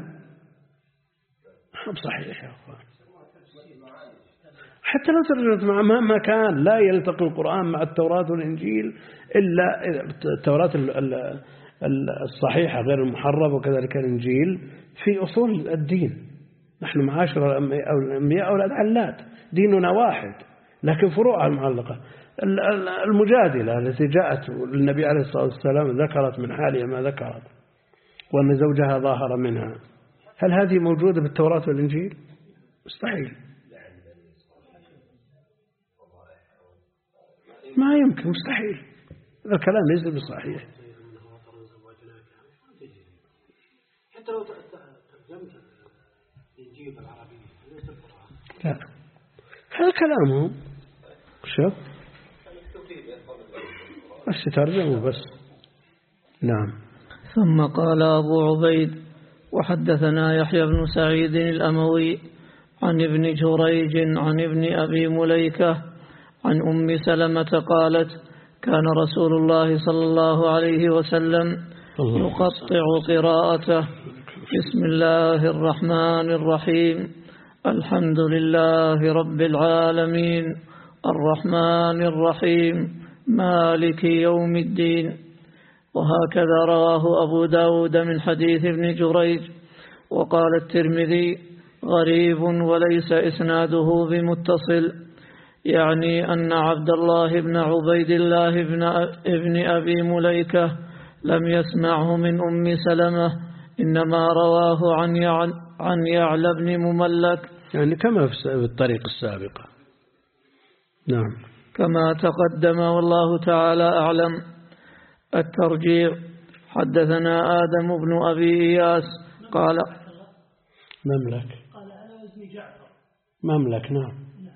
صحيح يا أخوان. حتى لو ترجمت مع مهما كان لا يلتقي القرآن مع التوراة والإنجيل إلا التوراة الصحيحة غير المحرفة، وكذلك الإنجيل في أصول الدين. نحن معاشر الأنبياء أولاد علات، ديننا واحد، لكن فروعها المعلقة. المجادلة التي جاءت للنبي عليه الصلاة والسلام ذكرت من حالها ما ذكرت، وأن زوجها ظاهر منها، هل هذه موجودة بالتوراة والإنجيل؟ مستحيل، ما يمكن، مستحيل. هذا الكلام ليس بصحيح. حتى لو ترجمت الإنجيل بالعربية ليس القرآن. لا، هذا كلامهم. شوف بس ترجمه بس. نعم. ثم قال أبو عبيد: وحدثنا يحيى بن سعيد الأموي عن ابن جريج عن ابن أبي مليكة عن أم سلمة قالت: كان رسول الله صلى الله عليه وسلم يقطع قراءته: بسم الله الرحمن الرحيم، الحمد لله رب العالمين، الرحمن الرحيم، مالك يوم الدين. وهكذا رواه أبو داود من حديث ابن جريج. وقال الترمذي: غريب وليس إسناده بمتصل، يعني أن عبد الله بن عبيد الله بن ابن أبي مليكة لم يسمعه من أم سلمة، إنما رواه عن عن يعلى بن مملك، يعني كما في الطريق السابقة. نعم، كما تقدم، والله تعالى أعلم. الترجيع: حدثنا آدم بن أبي إياس قال: مملك قال أنا وزني جعفر مملك. نعم.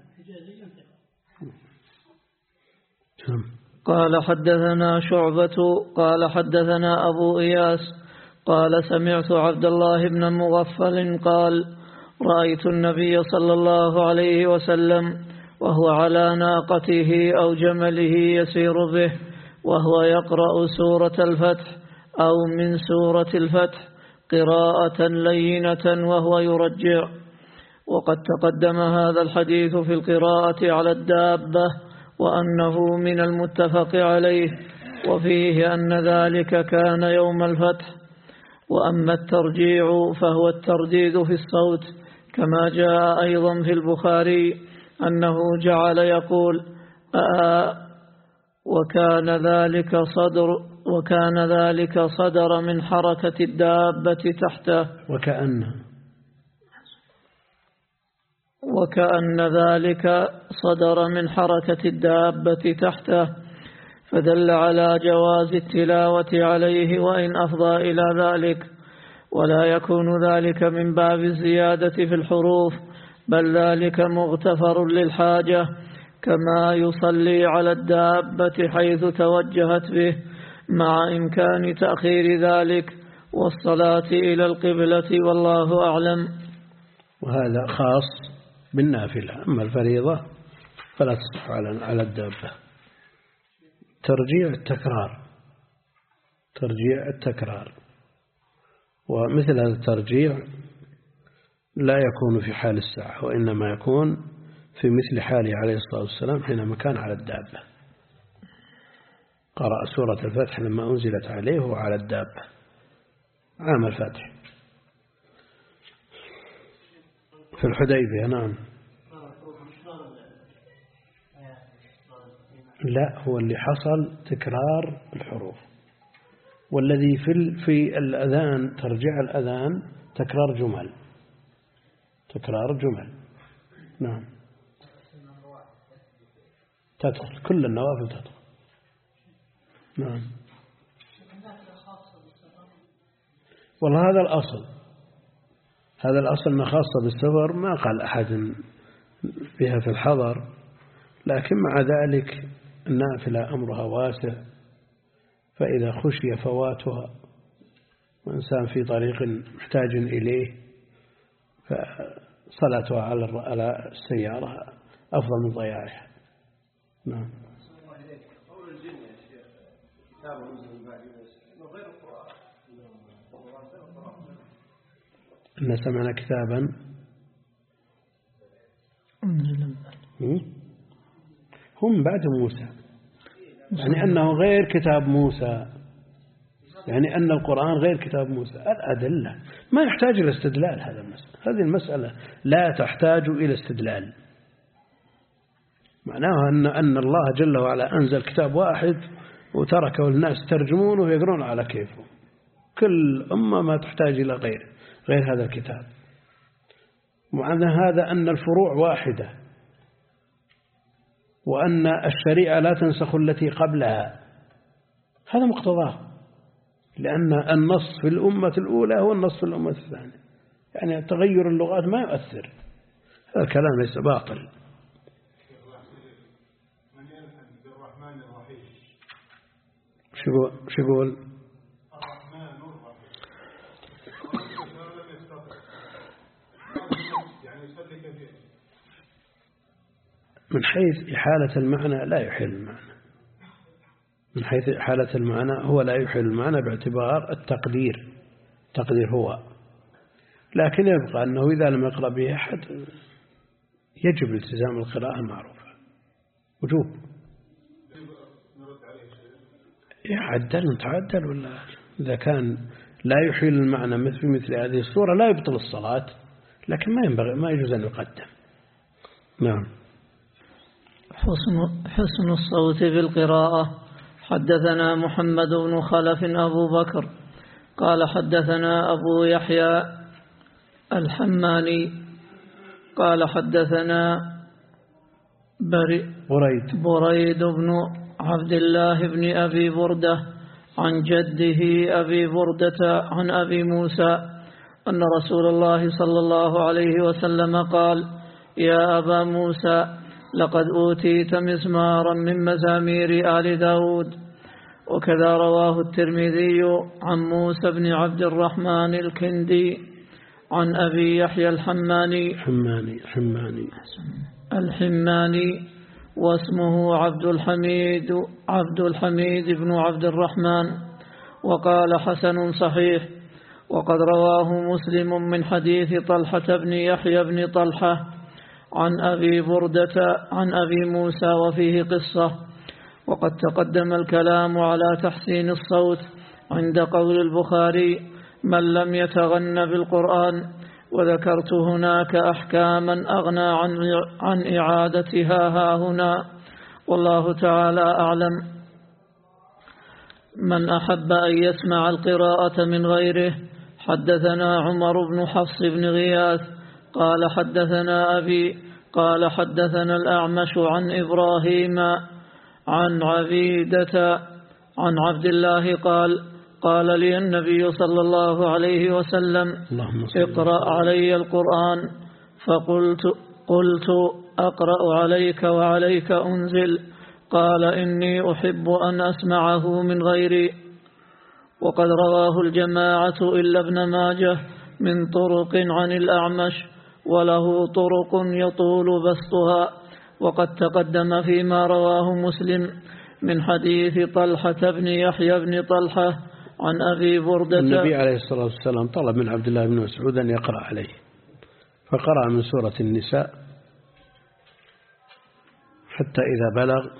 نعم. قال: حدثنا شعبة قال: حدثنا أبو إياس قال: سمعت عبد الله بن مغفل قال: رأيت النبي صلى الله عليه وسلم وهو على ناقته أو جمله يسير به، وهو يقرأ سورة الفتح أو من سورة الفتح قراءة لينة وهو يرجع. وقد تقدم هذا الحديث في القراءة على الدابة، وأنه من المتفق عليه، وفيه أن ذلك كان يوم الفتح. وأما الترجيع فهو الترديد في الصوت، كما جاء أيضا في البخاري أنه جعل يقول: آه وكان ذلك صدر وكان ذلك صدر من حركة الدابة تحته، وكأن وكأن ذلك صدر من حركة الدابة تحته، فدل على جواز التلاوة عليه وإن أفضى إلى ذلك، ولا يكون ذلك من باب الزيادة في الحروف، بل ذلك مغتفر للحاجة، كما يصلي على الدابة حيث توجهت به، مع إمكان تأخير ذلك والصلاة إلى القبلة، والله أعلم. وهذا خاص بالنافلة، أما الفريضة فلا تصح على الدابة. ترجيع التكرار، ترجيع التكرار، ومثل هذا الترجيع لا يكون في حال الساعة، وإنما يكون في مثل حاله عليه الصلاة والسلام حينما كان على الدابة. قرأ سورة الفتح لما أنزلت عليه وهو على الدابة عام الفتح في الحديبية. نعم. لا، هو اللي حصل تكرار الحروف، والذي في في الأذان ترجع الأذان تكرار جمل، تكرار جمل. نعم، تدخل كل النوافل تدخل. نعم. والله هذا الأصل، هذا الأصل ما خاصة بالسفر، ما قال أحد بها في الحضر، لكن مع ذلك النافلة أمرها واسع، فإذا خشي فواتها وإنسان في طريق محتاج إليه فصلاتها على السيارة أفضل من ضياعها. نعم. قول الجن يا شيخ كتاب مسلم بعد غير القرآن، إن سمعنا كتابا هم بعد موسى، يعني أنه غير كتاب موسى، يعني أن القرآن غير كتاب موسى. الأدلة ما يحتاج إلى استدلال، هذا المسألة هذه المسألة لا تحتاج إلى استدلال. معناه أن أن الله جل وعلا أنزل كتاب واحد وتركه الناس ترجمونه ويقرون على كيفه، كل أمة ما تحتاج إلى غير غير هذا الكتاب. ومعنى هذا أن الفروع واحدة، وأن الشريعة لا تنسخ التي قبلها، هذا مقتضاه، لأن النص في الأمة الأولى هو النص في الأمة الثانية، يعني تغير اللغات ما يؤثر. هذا الكلام ليس باطل. شو يقول؟ الرحمن من حيث إحالة المعنى لا يحيل المعنى، من حيث إحالة المعنى هو لا يحيل المعنى باعتبار التقدير، تقدير هو، لكن يبقى أنه إذا لم يقرأ به أحد يجب التزام القراءة المعروفة وجوب. يعدل متعدل ولا إذا كان لا يحيل المعنى مثل مثل هذه الصورة لا يبطل الصلاة، لكن ما ينبغي ما يجوز أن يقدم. نعم. حسن حسن الصوت في القراءة. حدثنا محمد بن خلف أبو بكر قال حدثنا أبو يحيى الحماني قال حدثنا بريد بريد بن عبد الله بن أبي بردة عن جده أبي بردة عن أبي موسى أن رسول الله صلى الله عليه وسلم قال: يا أبا موسى لقد أوتيت مزمارا من مزامير آل داود. وكذا رواه الترمذي عن موسى بن عبد الرحمن الكندي عن أبي يحيى الحماني حماني حماني الحماني واسمه عبد الحميد عبد الحميد بن عبد الرحمن، وقال حسن صحيح. وقد رواه مسلم من حديث طلحة بن يحيى بن طلحة عن أبي بردة عن أبي موسى وفيه قصة. وقد تقدم الكلام على تحسين الصوت عند قول البخاري: من لم يتغن بالقرآن، وذكرت هناك أحكاما أغنى عن عن إعادتها ها هنا، والله تعالى أعلم. من أحب أن يسمع القراءة من غيره. حدثنا عمر بن حفص بن غياث قال حدثنا أبي قال حدثنا الأعمش عن إبراهيم عن عبيدة عن عبد الله قال: قال لي النبي صلى الله عليه وسلم: اقرأ علي القرآن. فقلت قلت أقرأ عليك وعليك أنزل؟ قال: إني أحب أن أسمعه من غيري. وقد رواه الجماعة إلا ابن ماجه من طرق عن الأعمش، وله طرق يطول بسطها. وقد تقدم فيما رواه مسلم من حديث طلحة بن يحيى بن طلحة عن أبي بردة. النبي عليه الصلاة والسلام طلب من عبد الله بن مسعود أن يقرأ عليه، فقرأ من سورة النساء حتى إذا بلغ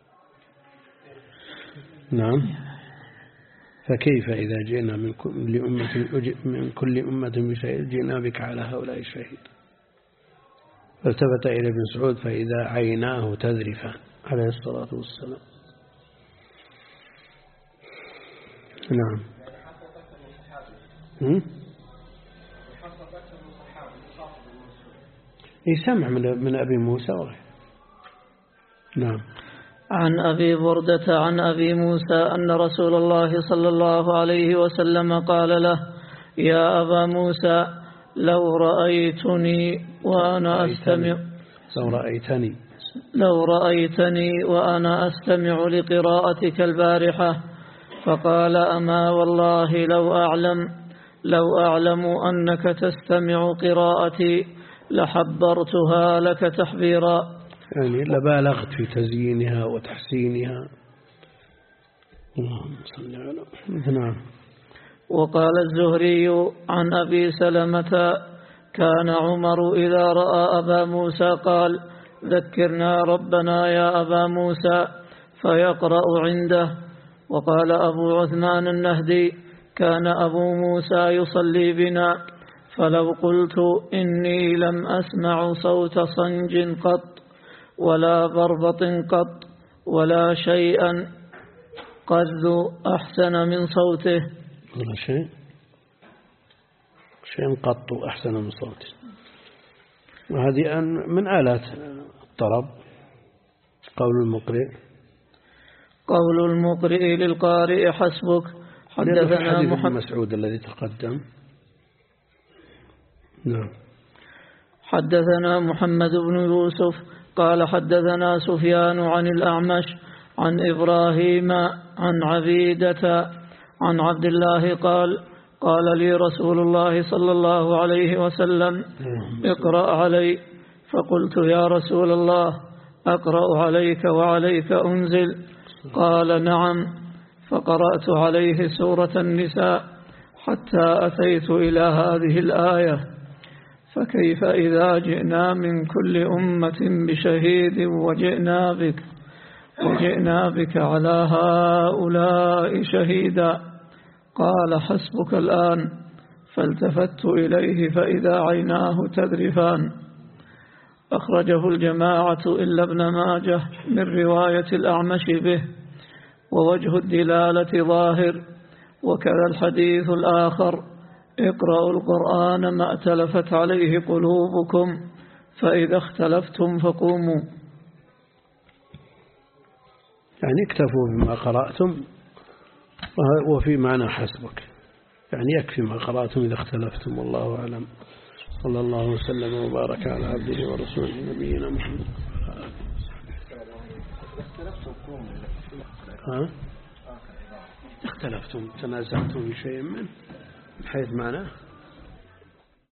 نعم فكيف إذا جئنا من كل أمة من كل أمة بشهيد جئنا بك على هؤلاء شهيد. فالتفت إلى ابن مسعود فإذا عيناه تذرفان عليه الصلاة والسلام. نعم. يسمع من من أبي موسى وغيره. نعم. عن أبي بردة عن أبي موسى أن رسول الله صلى الله عليه وسلم قال له: يا أبا موسى لو رأيتني وأنا أستمع لو رأيتني لو رأيتني وأنا أستمع لقراءتك البارحة. فقال: أما والله لو أعلم لو أعلم أنك تستمع قراءتي لحبرتها لك تحبيرا. يعني لبالغت في تزيينها وتحسينها. اللهم صل على محمد. نعم. وقال الزهري عن أبي سلمة: كان عمر إذا رأى أبا موسى قال: ذكرنا ربنا يا أبا موسى، فيقرأ عنده. وقال أبو عثمان النهدي: كان أبو موسى يصلي بنا، فلو قلت إني لم أسمع صوت صنج قط ولا بربط قط ولا شيئا قذ أحسن من صوته. ولا شيء شيء قط أحسن من صوته. وهذه من آلات الطرب. قول المقرئ قول المقرئ للقارئ حسبك. حدثنا محمد مسعود الذي تقدم. نعم. حدثنا محمد بن يوسف قال حدثنا سفيان عن الأعمش عن إبراهيم عن عبيدة عن عبد الله قال: قال لي رسول الله صلى الله عليه وسلم اقرأ علي، فقلت يا رسول الله أقرأ عليك وعليك أنزل؟ قال نعم، فقرأت عليه سورة النساء حتى أتيت إلى هذه الآية: فكيف إذا جئنا من كل أمة بشهيد وجئنا بك وجئنا بك على هؤلاء شهيدا. قال حسبك الآن. فالتفت إليه فإذا عيناه تذرفان. أخرجه الجماعة إلا ابن ماجه من رواية الأعمش به، ووجه الدلالة ظاهر. وكذا الحديث الآخر: اقرأوا القرآن ما اتلفت عليه قلوبكم، فإذا اختلفتم فقوموا. يعني اكتفوا بما قرأتم، وفي معنى حسبك، يعني يكفي ما قرأتم إذا اختلفتم. والله أعلم. صلى الله وسلم وبارك على عبده ورسوله نبينا محمد. ها؟ اختلفتم تنازعتم في شيء من حيث معناه